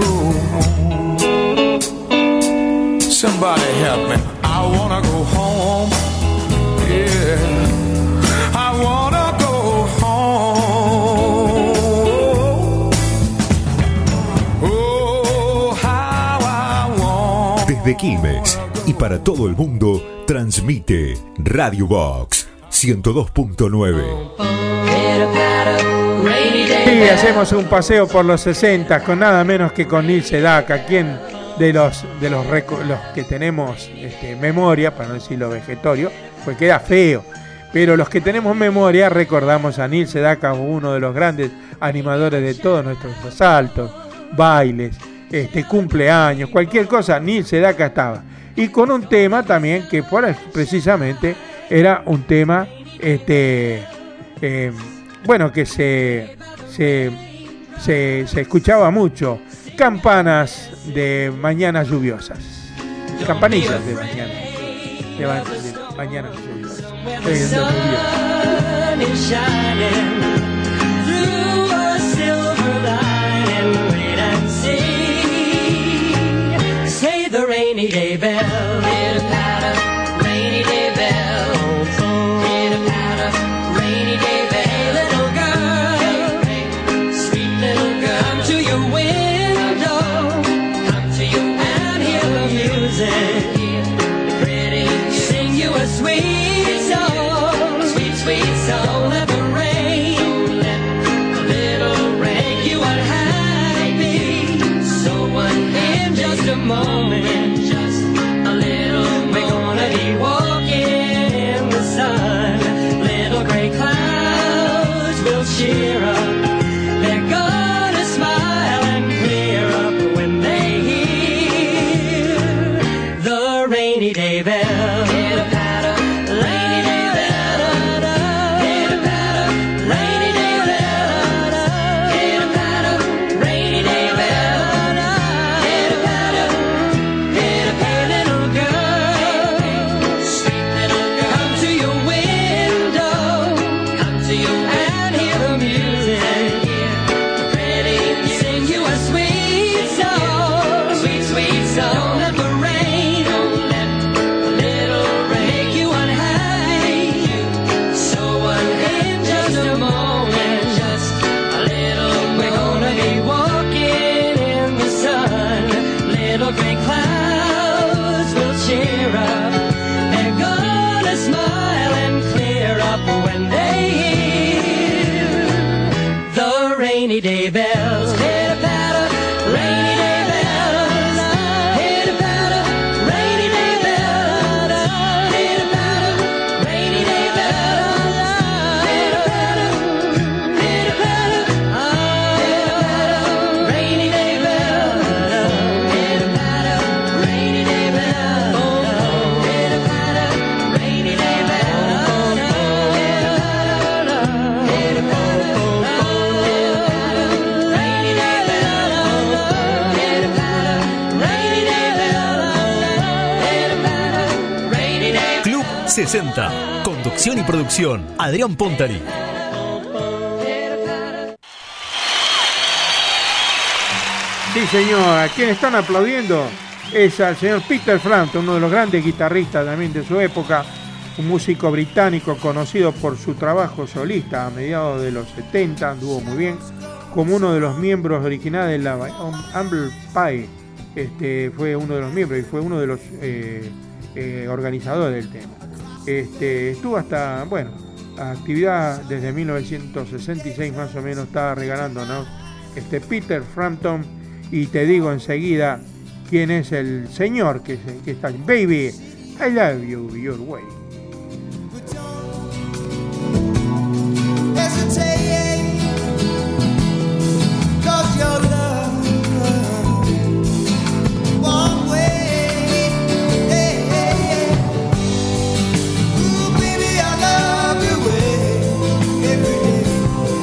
Speaker 3: home. Somebody help me. I wanna go home. Yeah, I wanna go home. Oh, how I want.
Speaker 6: Desde Quilmes y para todo el mundo, transmite Radio Box ciento dos punto nueve.
Speaker 2: Sí, hacemos un paseo por los sesenta con nada menos que con Neil Sedaka, quien de los de los, reco- los que tenemos este, memoria, para no decirlo vegetorio, pues queda feo, pero los que tenemos memoria recordamos a Neil Sedaka, uno de los grandes animadores de todos nuestros asaltos, bailes, este, cumpleaños, cualquier cosa, Neil Sedaka estaba. Y con un tema también que por, precisamente era un tema este, eh, bueno, que se, se, se, se escuchaba mucho. Campanas de mañanas lluviosas. Campanillas de mañana. De, ma- de mañanas lluviosas. Eh, de lluvia.
Speaker 8: Sun is shining through a silver lining. Wait and see. Say the rainy day bell. Pitter-patter, rainy day bell. Pitter-patter, rainy day bell. Hey, little girl, sweet little girl, come to your window, come to your and hear the music. The pretty sing you a sweet song, sweet, sweet song. Let the rain, let a little rain, you unhappy. So what in just a moment, just a little, we're gonna be walking in the sun. Little gray clouds will cheer up. They're gonna smile and clear up when they hear the rainy day bell. Pitter-patter, rainy day bell. Pitter-patter, rainy day bell. Pitter-patter, rainy day bell. Pitter-patter, pitter-patter, little girl, sweet little girl, come to your window, come to your and hear the music. The pretty sing you a sweet song, sweet, sweet song. Let the rain, let a little rain make you unhappy. So what in just a moment, just a little, we're gonna be walking in the sun. Little gray clouds will cheer up. They're gonna smile and clear up when they hear the rainy day bells. Pitter-patter, rainy day bells. Pitter-patter, rainy day bells. Pitter-patter, rainy day bells. Pitter-patter, pitter-patter, pitter-patter, rainy day bells. Pitter-patter, rainy day bells. Pitter-patter, rainy day bells.
Speaker 1: Club sesenta. Conducción y producción, Adrián Pontari.
Speaker 2: Sí, señor. A quien están aplaudiendo es al señor Peter Frampton, uno de los grandes guitarristas también de su época, un músico británico conocido por su trabajo solista a mediados de los setenta, anduvo muy bien, como uno de los miembros originales de la Humble Pie. Este, fue uno de los miembros y fue uno de los eh, eh, organizadores del tema. Este, estuvo hasta, bueno, actividad desde mil novecientos sesenta y seis más o menos, estaba regalándonos este Peter Frampton, y te digo enseguida quién es el señor que, que está. Baby, I love you your way.
Speaker 13: Hesitate, 'cause your love one way. Hey, hey, hey. Ooh, baby, I love your way every day.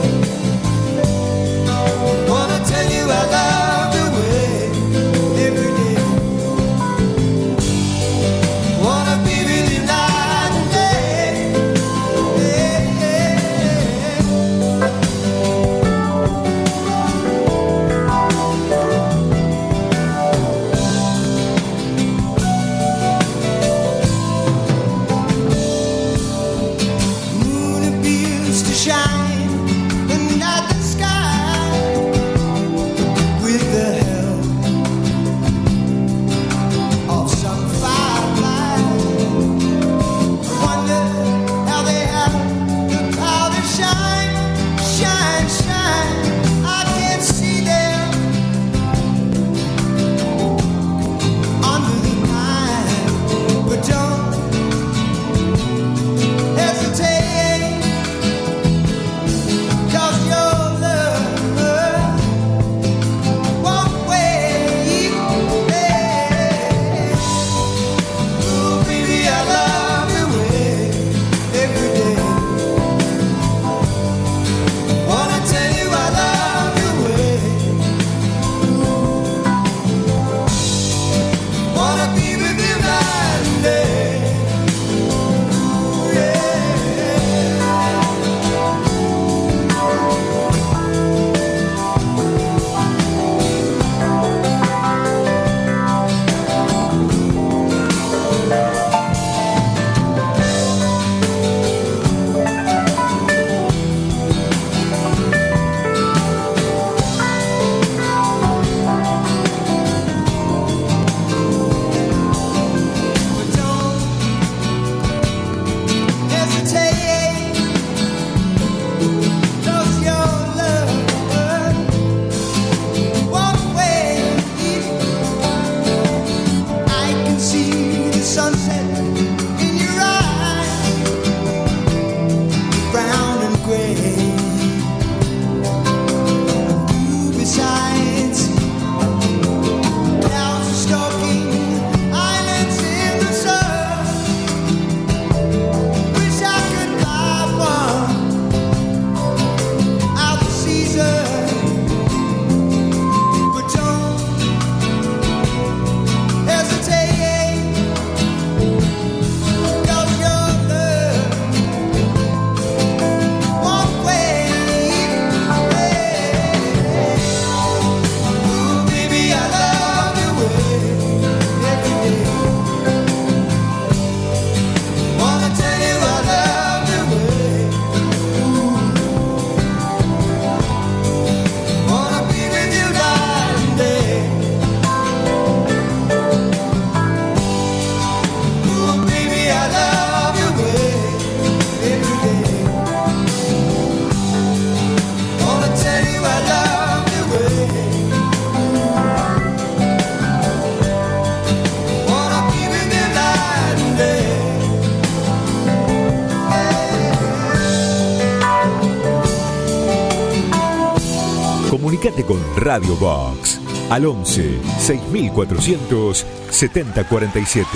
Speaker 13: Wanna tell you I love your way every day. Wanna be with you night and day. Hey, hey, hey. Moon appears to shine under the sky with the help of some firefly. I wonder how they have the power to shine, shine, shine. I can't see them under the pine, but don't hesitate, 'cause your love won't wait. Ooh, baby, I love your way every day. Wanna tell you I love your way. Wanna be with you night and day. Yeah. But don't hesitate, 'cause your love won't wait. I can see the sunset in your eyes, brown and gray. You besides, clouds are stalking islands in the sun. Wish I could buy one out of season, but don't hesitate, 'cause your love won't wait. Ooh, baby, I love your way every day. Wanna tell you I love your way. Wanna be with you night and day. Ooh, baby, I love your way every day. Wanna tell you I love your way. Wanna be with you night and day.
Speaker 6: Comunicate con Radio Box al once seis mil cuatrocientos setenta cuarenta y siete.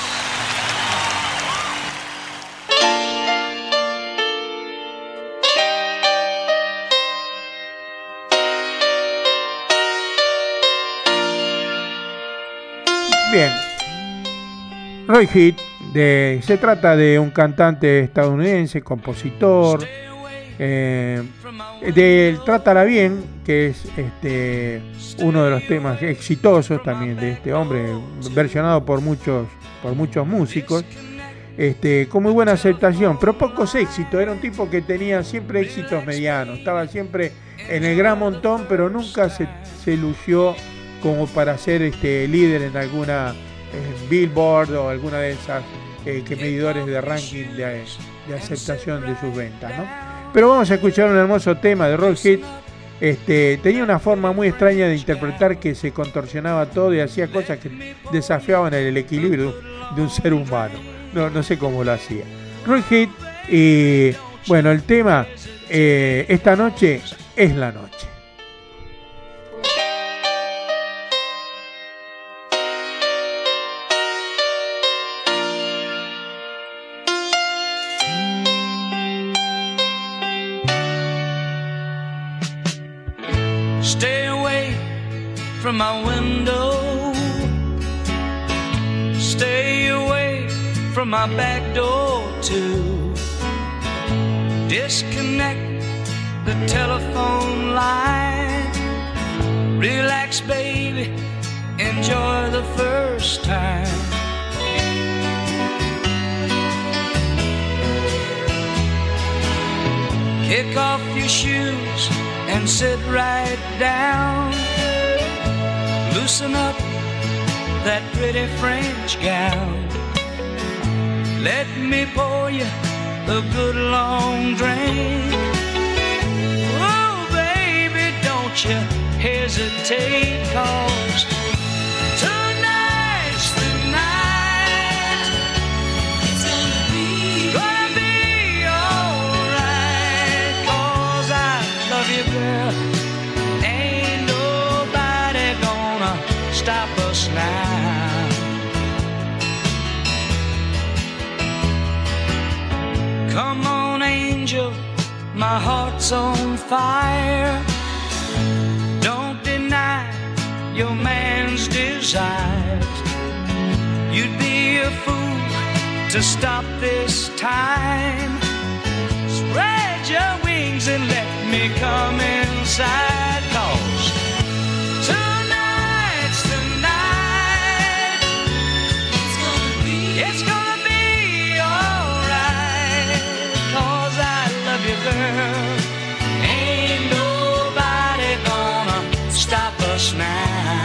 Speaker 2: Bien. Roy Heath, de, se trata de un cantante estadounidense, compositor, eh, de Trátala Bien, que es este uno de los temas exitosos también de este hombre, versionado por muchos, por muchos músicos. este, con muy buena aceptación, pero pocos éxitos. Era un tipo que tenía siempre éxitos medianos, estaba siempre en el gran montón, pero nunca se, se lució como para ser este, líder en alguna eh, Billboard o alguna de esas eh, que medidores de ranking de, de aceptación de sus ventas, ¿no? Pero vamos a escuchar un hermoso tema de Roy Head. Este, tenía una forma muy extraña de interpretar, que se contorsionaba todo y hacía cosas que desafiaban el equilibrio de un ser humano. No, no sé cómo lo hacía. Roy Head, y bueno, el tema eh, esta noche es la noche.
Speaker 8: Stay away from my window. Stay away from my back door too. Disconnect the telephone line. Relax, baby. Enjoy the first time. Kick off your shoes and sit right down. Loosen up that pretty French gown. Let me pour you a good long drink. Oh, baby, don't you hesitate, 'cause tonight's the night. It's gonna be, gonna be alright, 'cause I love you, girl. Ain't nobody gonna stop us now. Come on, angel, my heart's on fire. Don't deny your man's desires. You'd be a fool to stop this time. Spread your wings and let me come inside, 'cause tonight's the night. It's gonna be, it's gonna be alright, 'cause I love you, girl. Ain't nobody gonna stop us now.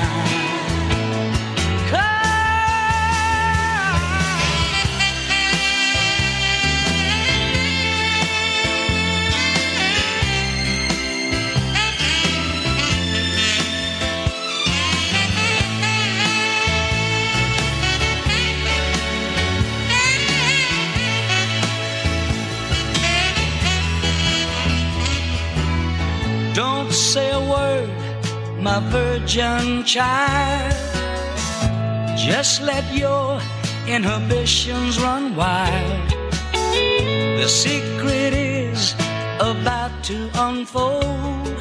Speaker 8: Don't say a word, my virgin child. Just let your inhibitions run wild. The secret is about to unfold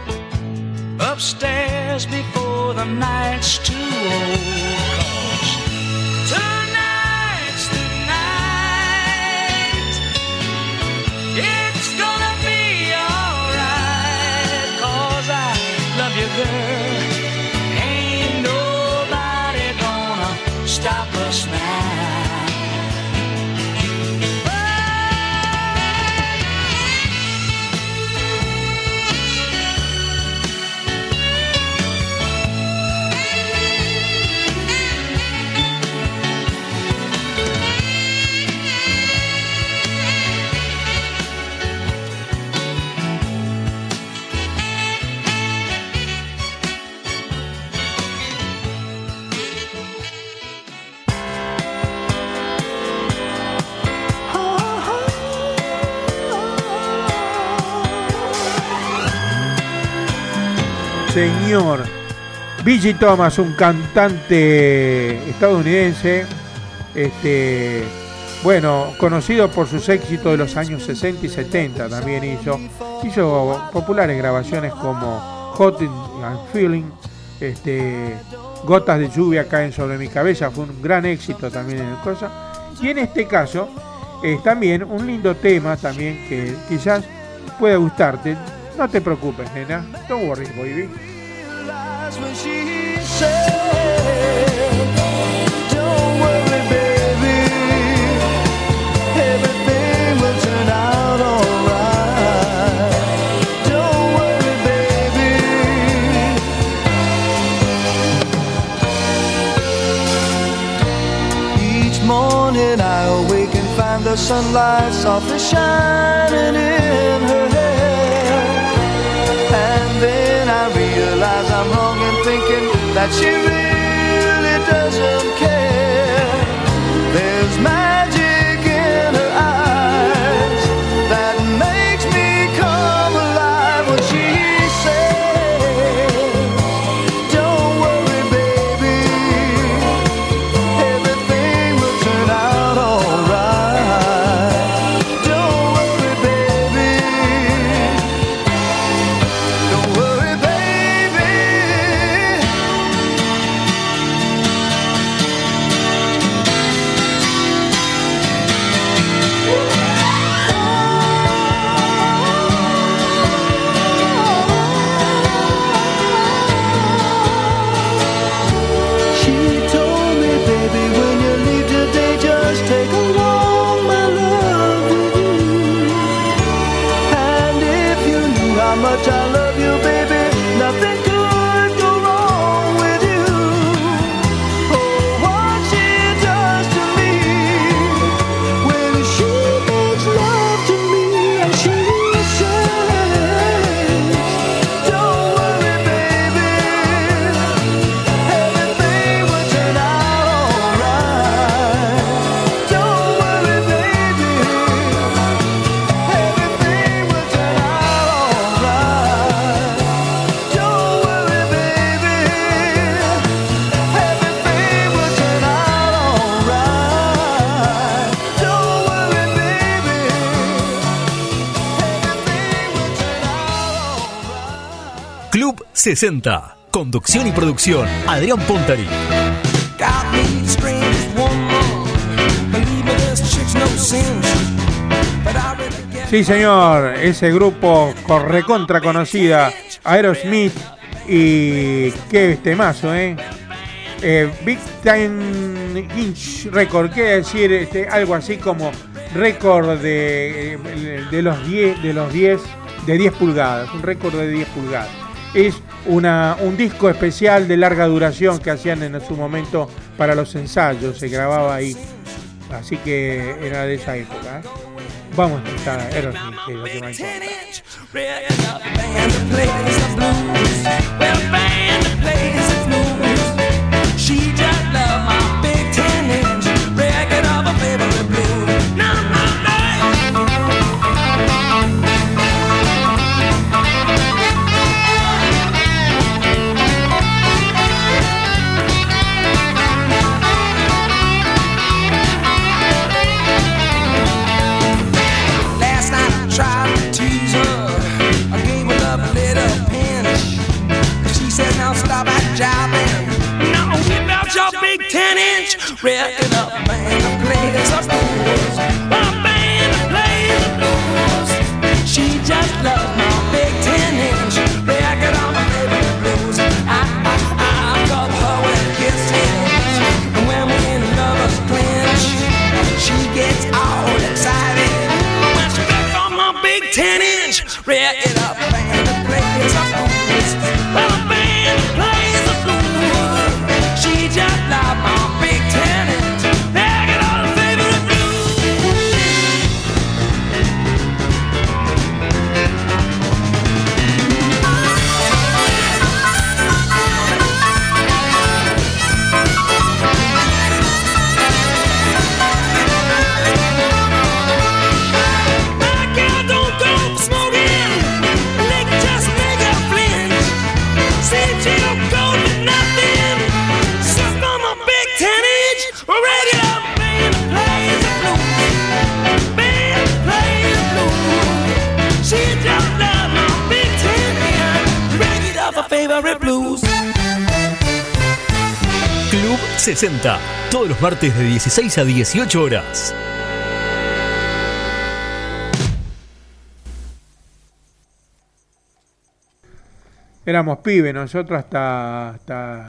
Speaker 8: upstairs before the night's too old. 'Cause tonight's the night. It's gonna be alright, 'cause I love you, girl. Ain't nobody gonna stop us now.
Speaker 2: Señor B J Thomas, un cantante estadounidense, este, bueno, conocido por sus éxitos de los años sesenta y setenta, también hizo, hizo populares grabaciones como Hot and Feeling, este, Gotas de lluvia caen sobre mi cabeza, fue un gran éxito también en el cosa, y en este caso es también un lindo tema también que quizás pueda gustarte. No te preocupes, nena. Don't worry, baby.
Speaker 9: When she said, don't worry, baby, sunlight softly shining in her hair. And then I realize I'm wrong in thinking that she really doesn't care. There's magic in her eyes that makes me come alive when she says, don't worry baby, everything will turn out alright. Don't worry baby, don't worry baby. She told me, baby, when you leave today, just take along my love with you. And if you knew how much I love you, baby, nothing could go wrong with you. Oh, what she does to me when she makes love to me, and she says, don't worry, baby, everything will turn out alright. Don't worry, baby, everything will turn out alright. Don't worry, baby, everything will turn out alright. Don't worry, baby,
Speaker 1: Club sesenta. Conducción y producción, Adrián Pontari.
Speaker 5: Got me strange woman. Believe me, this chick's no sense. But I really get
Speaker 2: Sí, señor, ese grupo con recontra conocida, Aerosmith, y qué temazo, ¿eh? eh Big Time Inch Record, quiere decir este, algo así como récord de, de los diez, de los diez, de diez pulgadas, un récord de diez pulgadas. Es una, un disco especial de larga duración que hacían en su momento para los ensayos, se grababa ahí, así que era de esa época, ¿eh? Vamos a escuchar a Aerosmith, que es lo que más importa.
Speaker 5: She just love my big ten inch record of her favorite blues. Now my last night I tried to tease her. I gave her love a little pinch. She said, now stop at jobbing. Now whip out your big ten inch record up, man, and play some blues. My band plays the blues. She just loves my big ten inch record on my favorite blues. I, I, I love her with kisses, and when we in lovers clinch, she gets all excited when she gets on my big ten inch record up, man, and plays some blues. Well, the band plays the blues. She just loves my big ten inch record on her favorite blues. My girl don't go for smoking, lick just make her flinch. See she don't go for nothing, suck on my big ten inch regular band plays the blues. Band plays the blues. She just loves my big ten inch record of her favorite blues.
Speaker 1: Club sesenta. Todos los martes de dieciséis a dieciocho horas.
Speaker 2: Éramos pibes nosotros hasta, hasta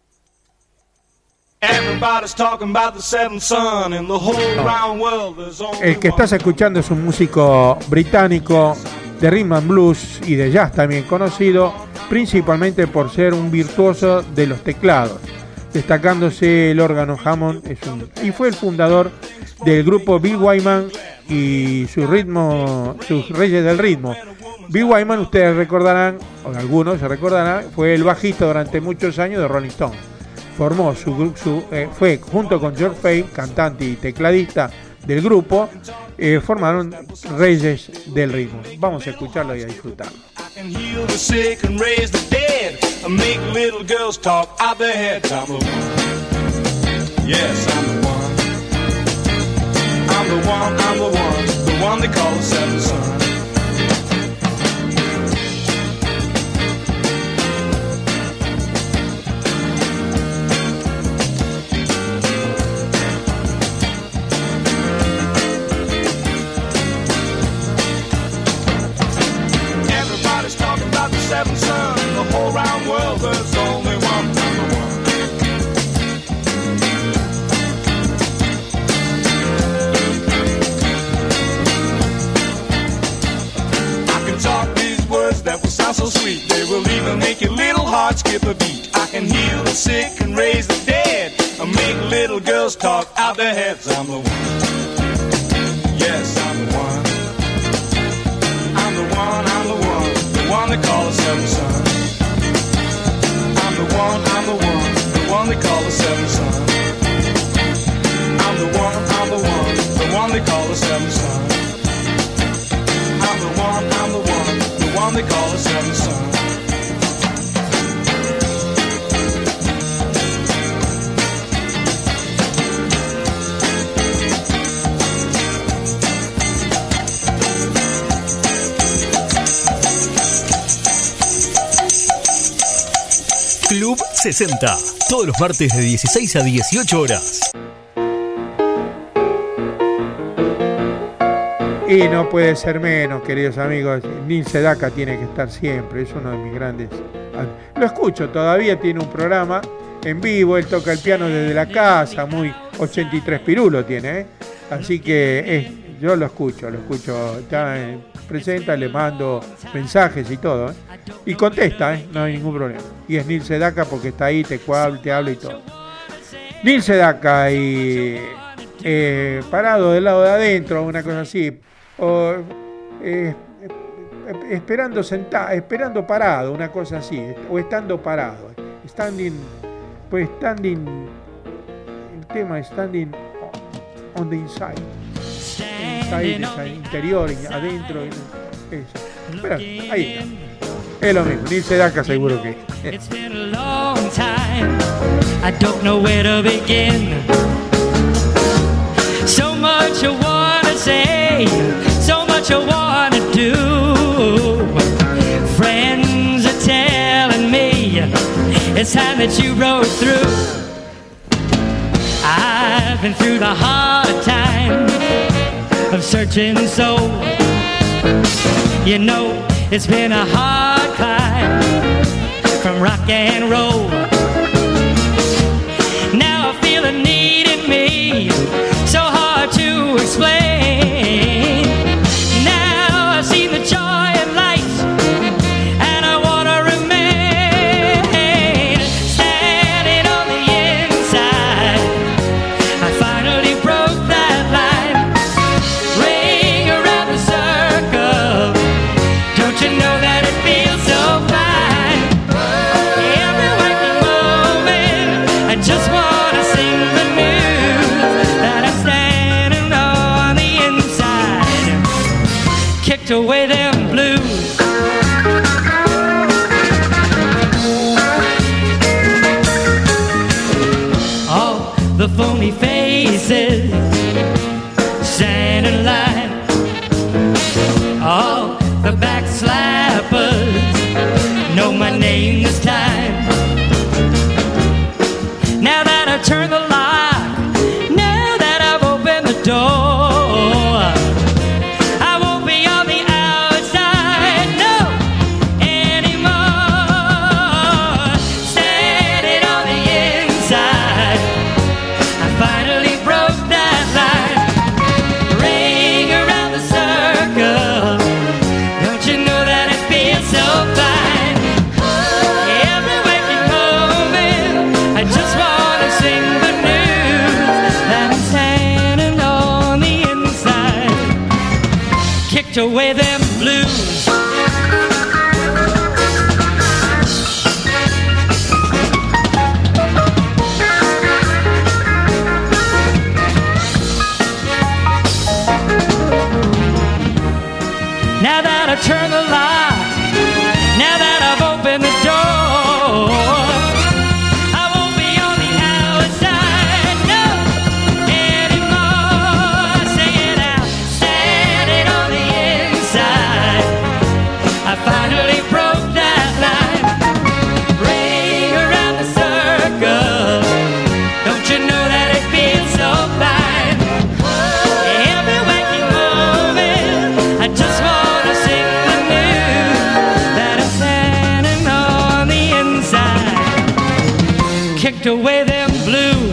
Speaker 17: Everybody's talking about the seventh son in the whole round world. There's only
Speaker 2: el que
Speaker 17: one.
Speaker 2: estás escuchando es un músico británico de rhythm and blues y de jazz también conocido, principalmente por ser un virtuoso de los teclados, destacándose el órgano Hammond, es un, y fue el fundador del grupo Bill Wyman y su ritmo, sus Reyes del Ritmo. Bill Wyman, ustedes recordarán, o algunos se recordarán, fue el bajista durante muchos años de Rolling Stone. Formó su grupo, su, eh, fue junto con George Fay, cantante y tecladista del grupo, eh, formaron Reyes del Ritmo. Vamos a escucharlo y a disfrutarlo.
Speaker 17: And heal the sick and raise the dead and make little girls talk out their heads. I'm the one. Yes, I'm the one. I'm the one, I'm the one. The one they call the seventh son. Seven sun, the whole round world, there's only one number one. I can talk these words that will sound so sweet, they will even make your little heart skip a beat. I can heal the sick and raise the dead, and make little girls talk out their heads. I'm the one. Yes, I'm the one. I'm the one, I'm the one. The one they call the seventh son. I'm the one, I'm the one, the one they call the seventh son. I'm the one, I'm the one, the one they call the seventh son. I'm the one, I'm the one, the one they call the seventh son.
Speaker 1: Club sesenta, todos los martes de dieciséis a dieciocho horas.
Speaker 2: Y no puede ser menos, queridos amigos. Neil Sedaka tiene que estar siempre, es uno de mis grandes. Lo escucho, todavía tiene un programa en vivo, él toca el piano desde la casa, muy ochenta y tres pirulo tiene, ¿eh? Así que es, yo lo escucho, lo escucho, está, eh, presenta, le mando mensajes y todo, ¿eh? Y contesta, ¿eh? No hay ningún problema. Y es Neil Sedaka porque está ahí, te habla, te habla y todo. Neil Sedaka y eh, parado del lado de adentro, una cosa así, o eh, esperando sentado, esperando parado, una cosa así, o estando parado, standing, pues standing, el tema es standing on the inside, inside es el interior, adentro, eso. Espera, ahí está. Es lo mismo, Neil Sedaka seguro que
Speaker 18: It's been a long time, I don't know where to begin. So much I wanna say, so much I wanna do. Friends are telling me it's time that you rode through. I've been through the hard time of searching so. You know, it's been a hard climb from rock and roll. Now I feel a need in me, so hard to explain. Now I see the joy and light, and I wanna remain standing on the inside. I finally broke that line, ring around the circle. Don't you know that it feels so fine? Every waking moment, I just wanna sing the news that I'm standing on the inside, kicked away them blues. All the phony faces stand in line, all the backslappers know my name this time. Now that I've turned the lock, now that I've opened the door, I won't be on the outside, no, anymore. Standing on the inside, I finally broke that away them blues. Now that I turn the light, now that I've opened the door, I won't be on the outside, no, anymore. Sing it out, standing on the inside. I finally broke that line. Ring around the circle. Don't you know that it feels so fine? Every waking moment, I just want to sing the news that I'm standing on the inside. Kicked away them blues.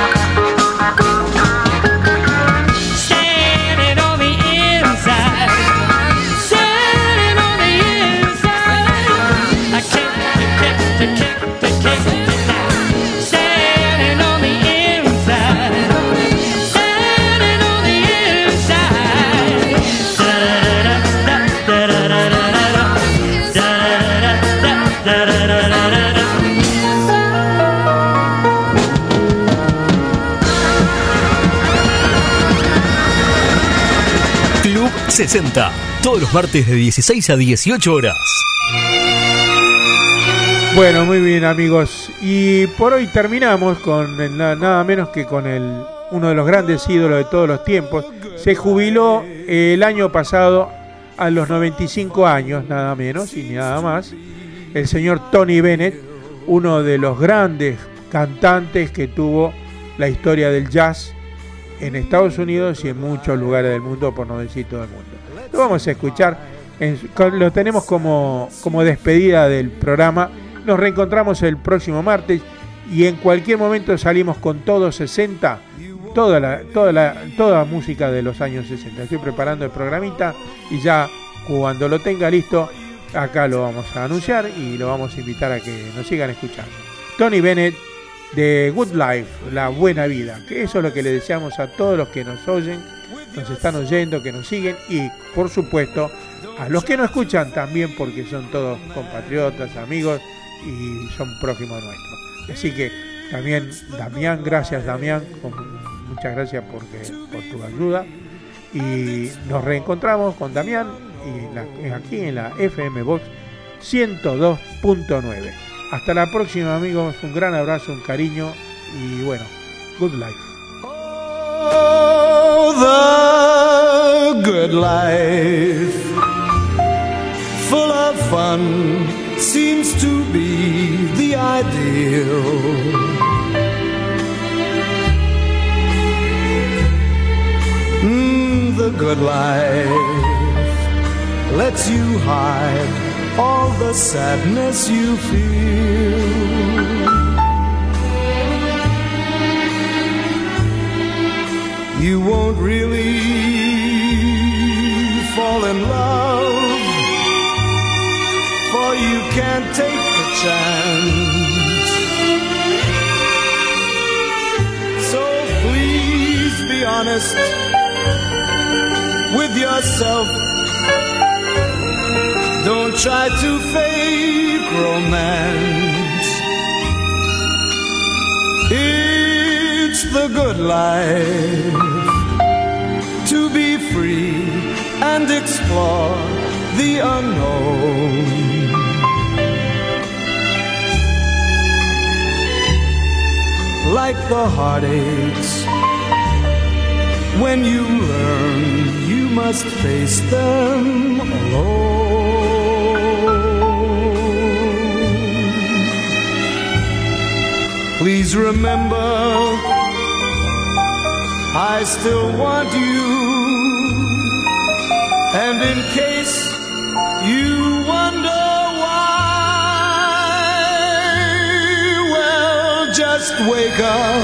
Speaker 18: Standing on the inside. Standing on the inside. I kicked, kicked, kicked, kicked, kicked now. Standing on the inside. Standing on the inside. Da-da-da-da-da-da-da-da-da. Da-da-da-da-da-da-da-da-da.
Speaker 1: Club sesenta, todos los martes de dieciséis a dieciocho horas.
Speaker 2: Bueno, muy bien, amigos. Y por hoy terminamos con el na- nada menos que con el uno de los grandes ídolos de todos los tiempos. Se jubiló el año pasado a los noventa y cinco años, nada menos y nada más, el señor Tony Bennett, uno de los grandes cantantes que tuvo la historia del jazz en Estados Unidos y en muchos lugares del mundo, por no decir todo el mundo. Lo vamos a escuchar, en- con- lo tenemos como, como despedida del programa. Nos reencontramos el próximo martes y en cualquier momento salimos con todo sesenta, toda la, toda la, toda música de los años sesenta. Estoy preparando el programita y ya cuando lo tenga listo, acá lo vamos a anunciar y lo vamos a invitar a que nos sigan escuchando. Tony Bennett, de Good Life, la buena vida, que eso es lo que le deseamos a todos los que nos oyen, nos están oyendo, que nos siguen y por supuesto a los que no escuchan también, porque son todos compatriotas, amigos y son próximos nuestros. Así que también Damián, gracias Damián, con, muchas gracias porque, por tu ayuda y nos reencontramos con Damián y en la- aquí en la F M Box ciento dos punto nueve. Hasta la próxima, amigos, un gran abrazo, un cariño y bueno, good life.
Speaker 9: Oh, the good life, full of fun, seems to be the ideal. Mm, the good life lets you hide all the sadness you feel. You won't really fall in love, for you can't take the chance. So please be honest with yourself. Don't try to fake romance. It's the good life to be free and explore the unknown. Like the heartaches, when you learn you must face them alone. Please remember, I still want you. And in case you wonder why, well, just wake up,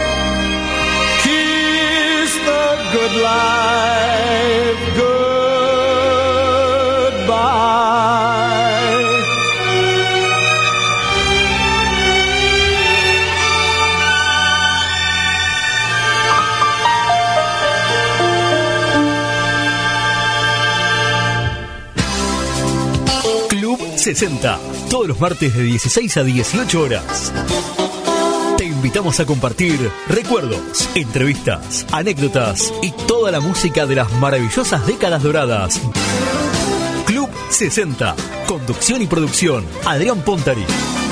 Speaker 9: kiss the good life goodbye.
Speaker 1: Club sesenta, todos los martes de dieciséis a dieciocho horas. Te invitamos a compartir recuerdos, entrevistas, anécdotas y toda la música de las maravillosas décadas doradas. Club sesenta, conducción y producción, Adrián Pontari.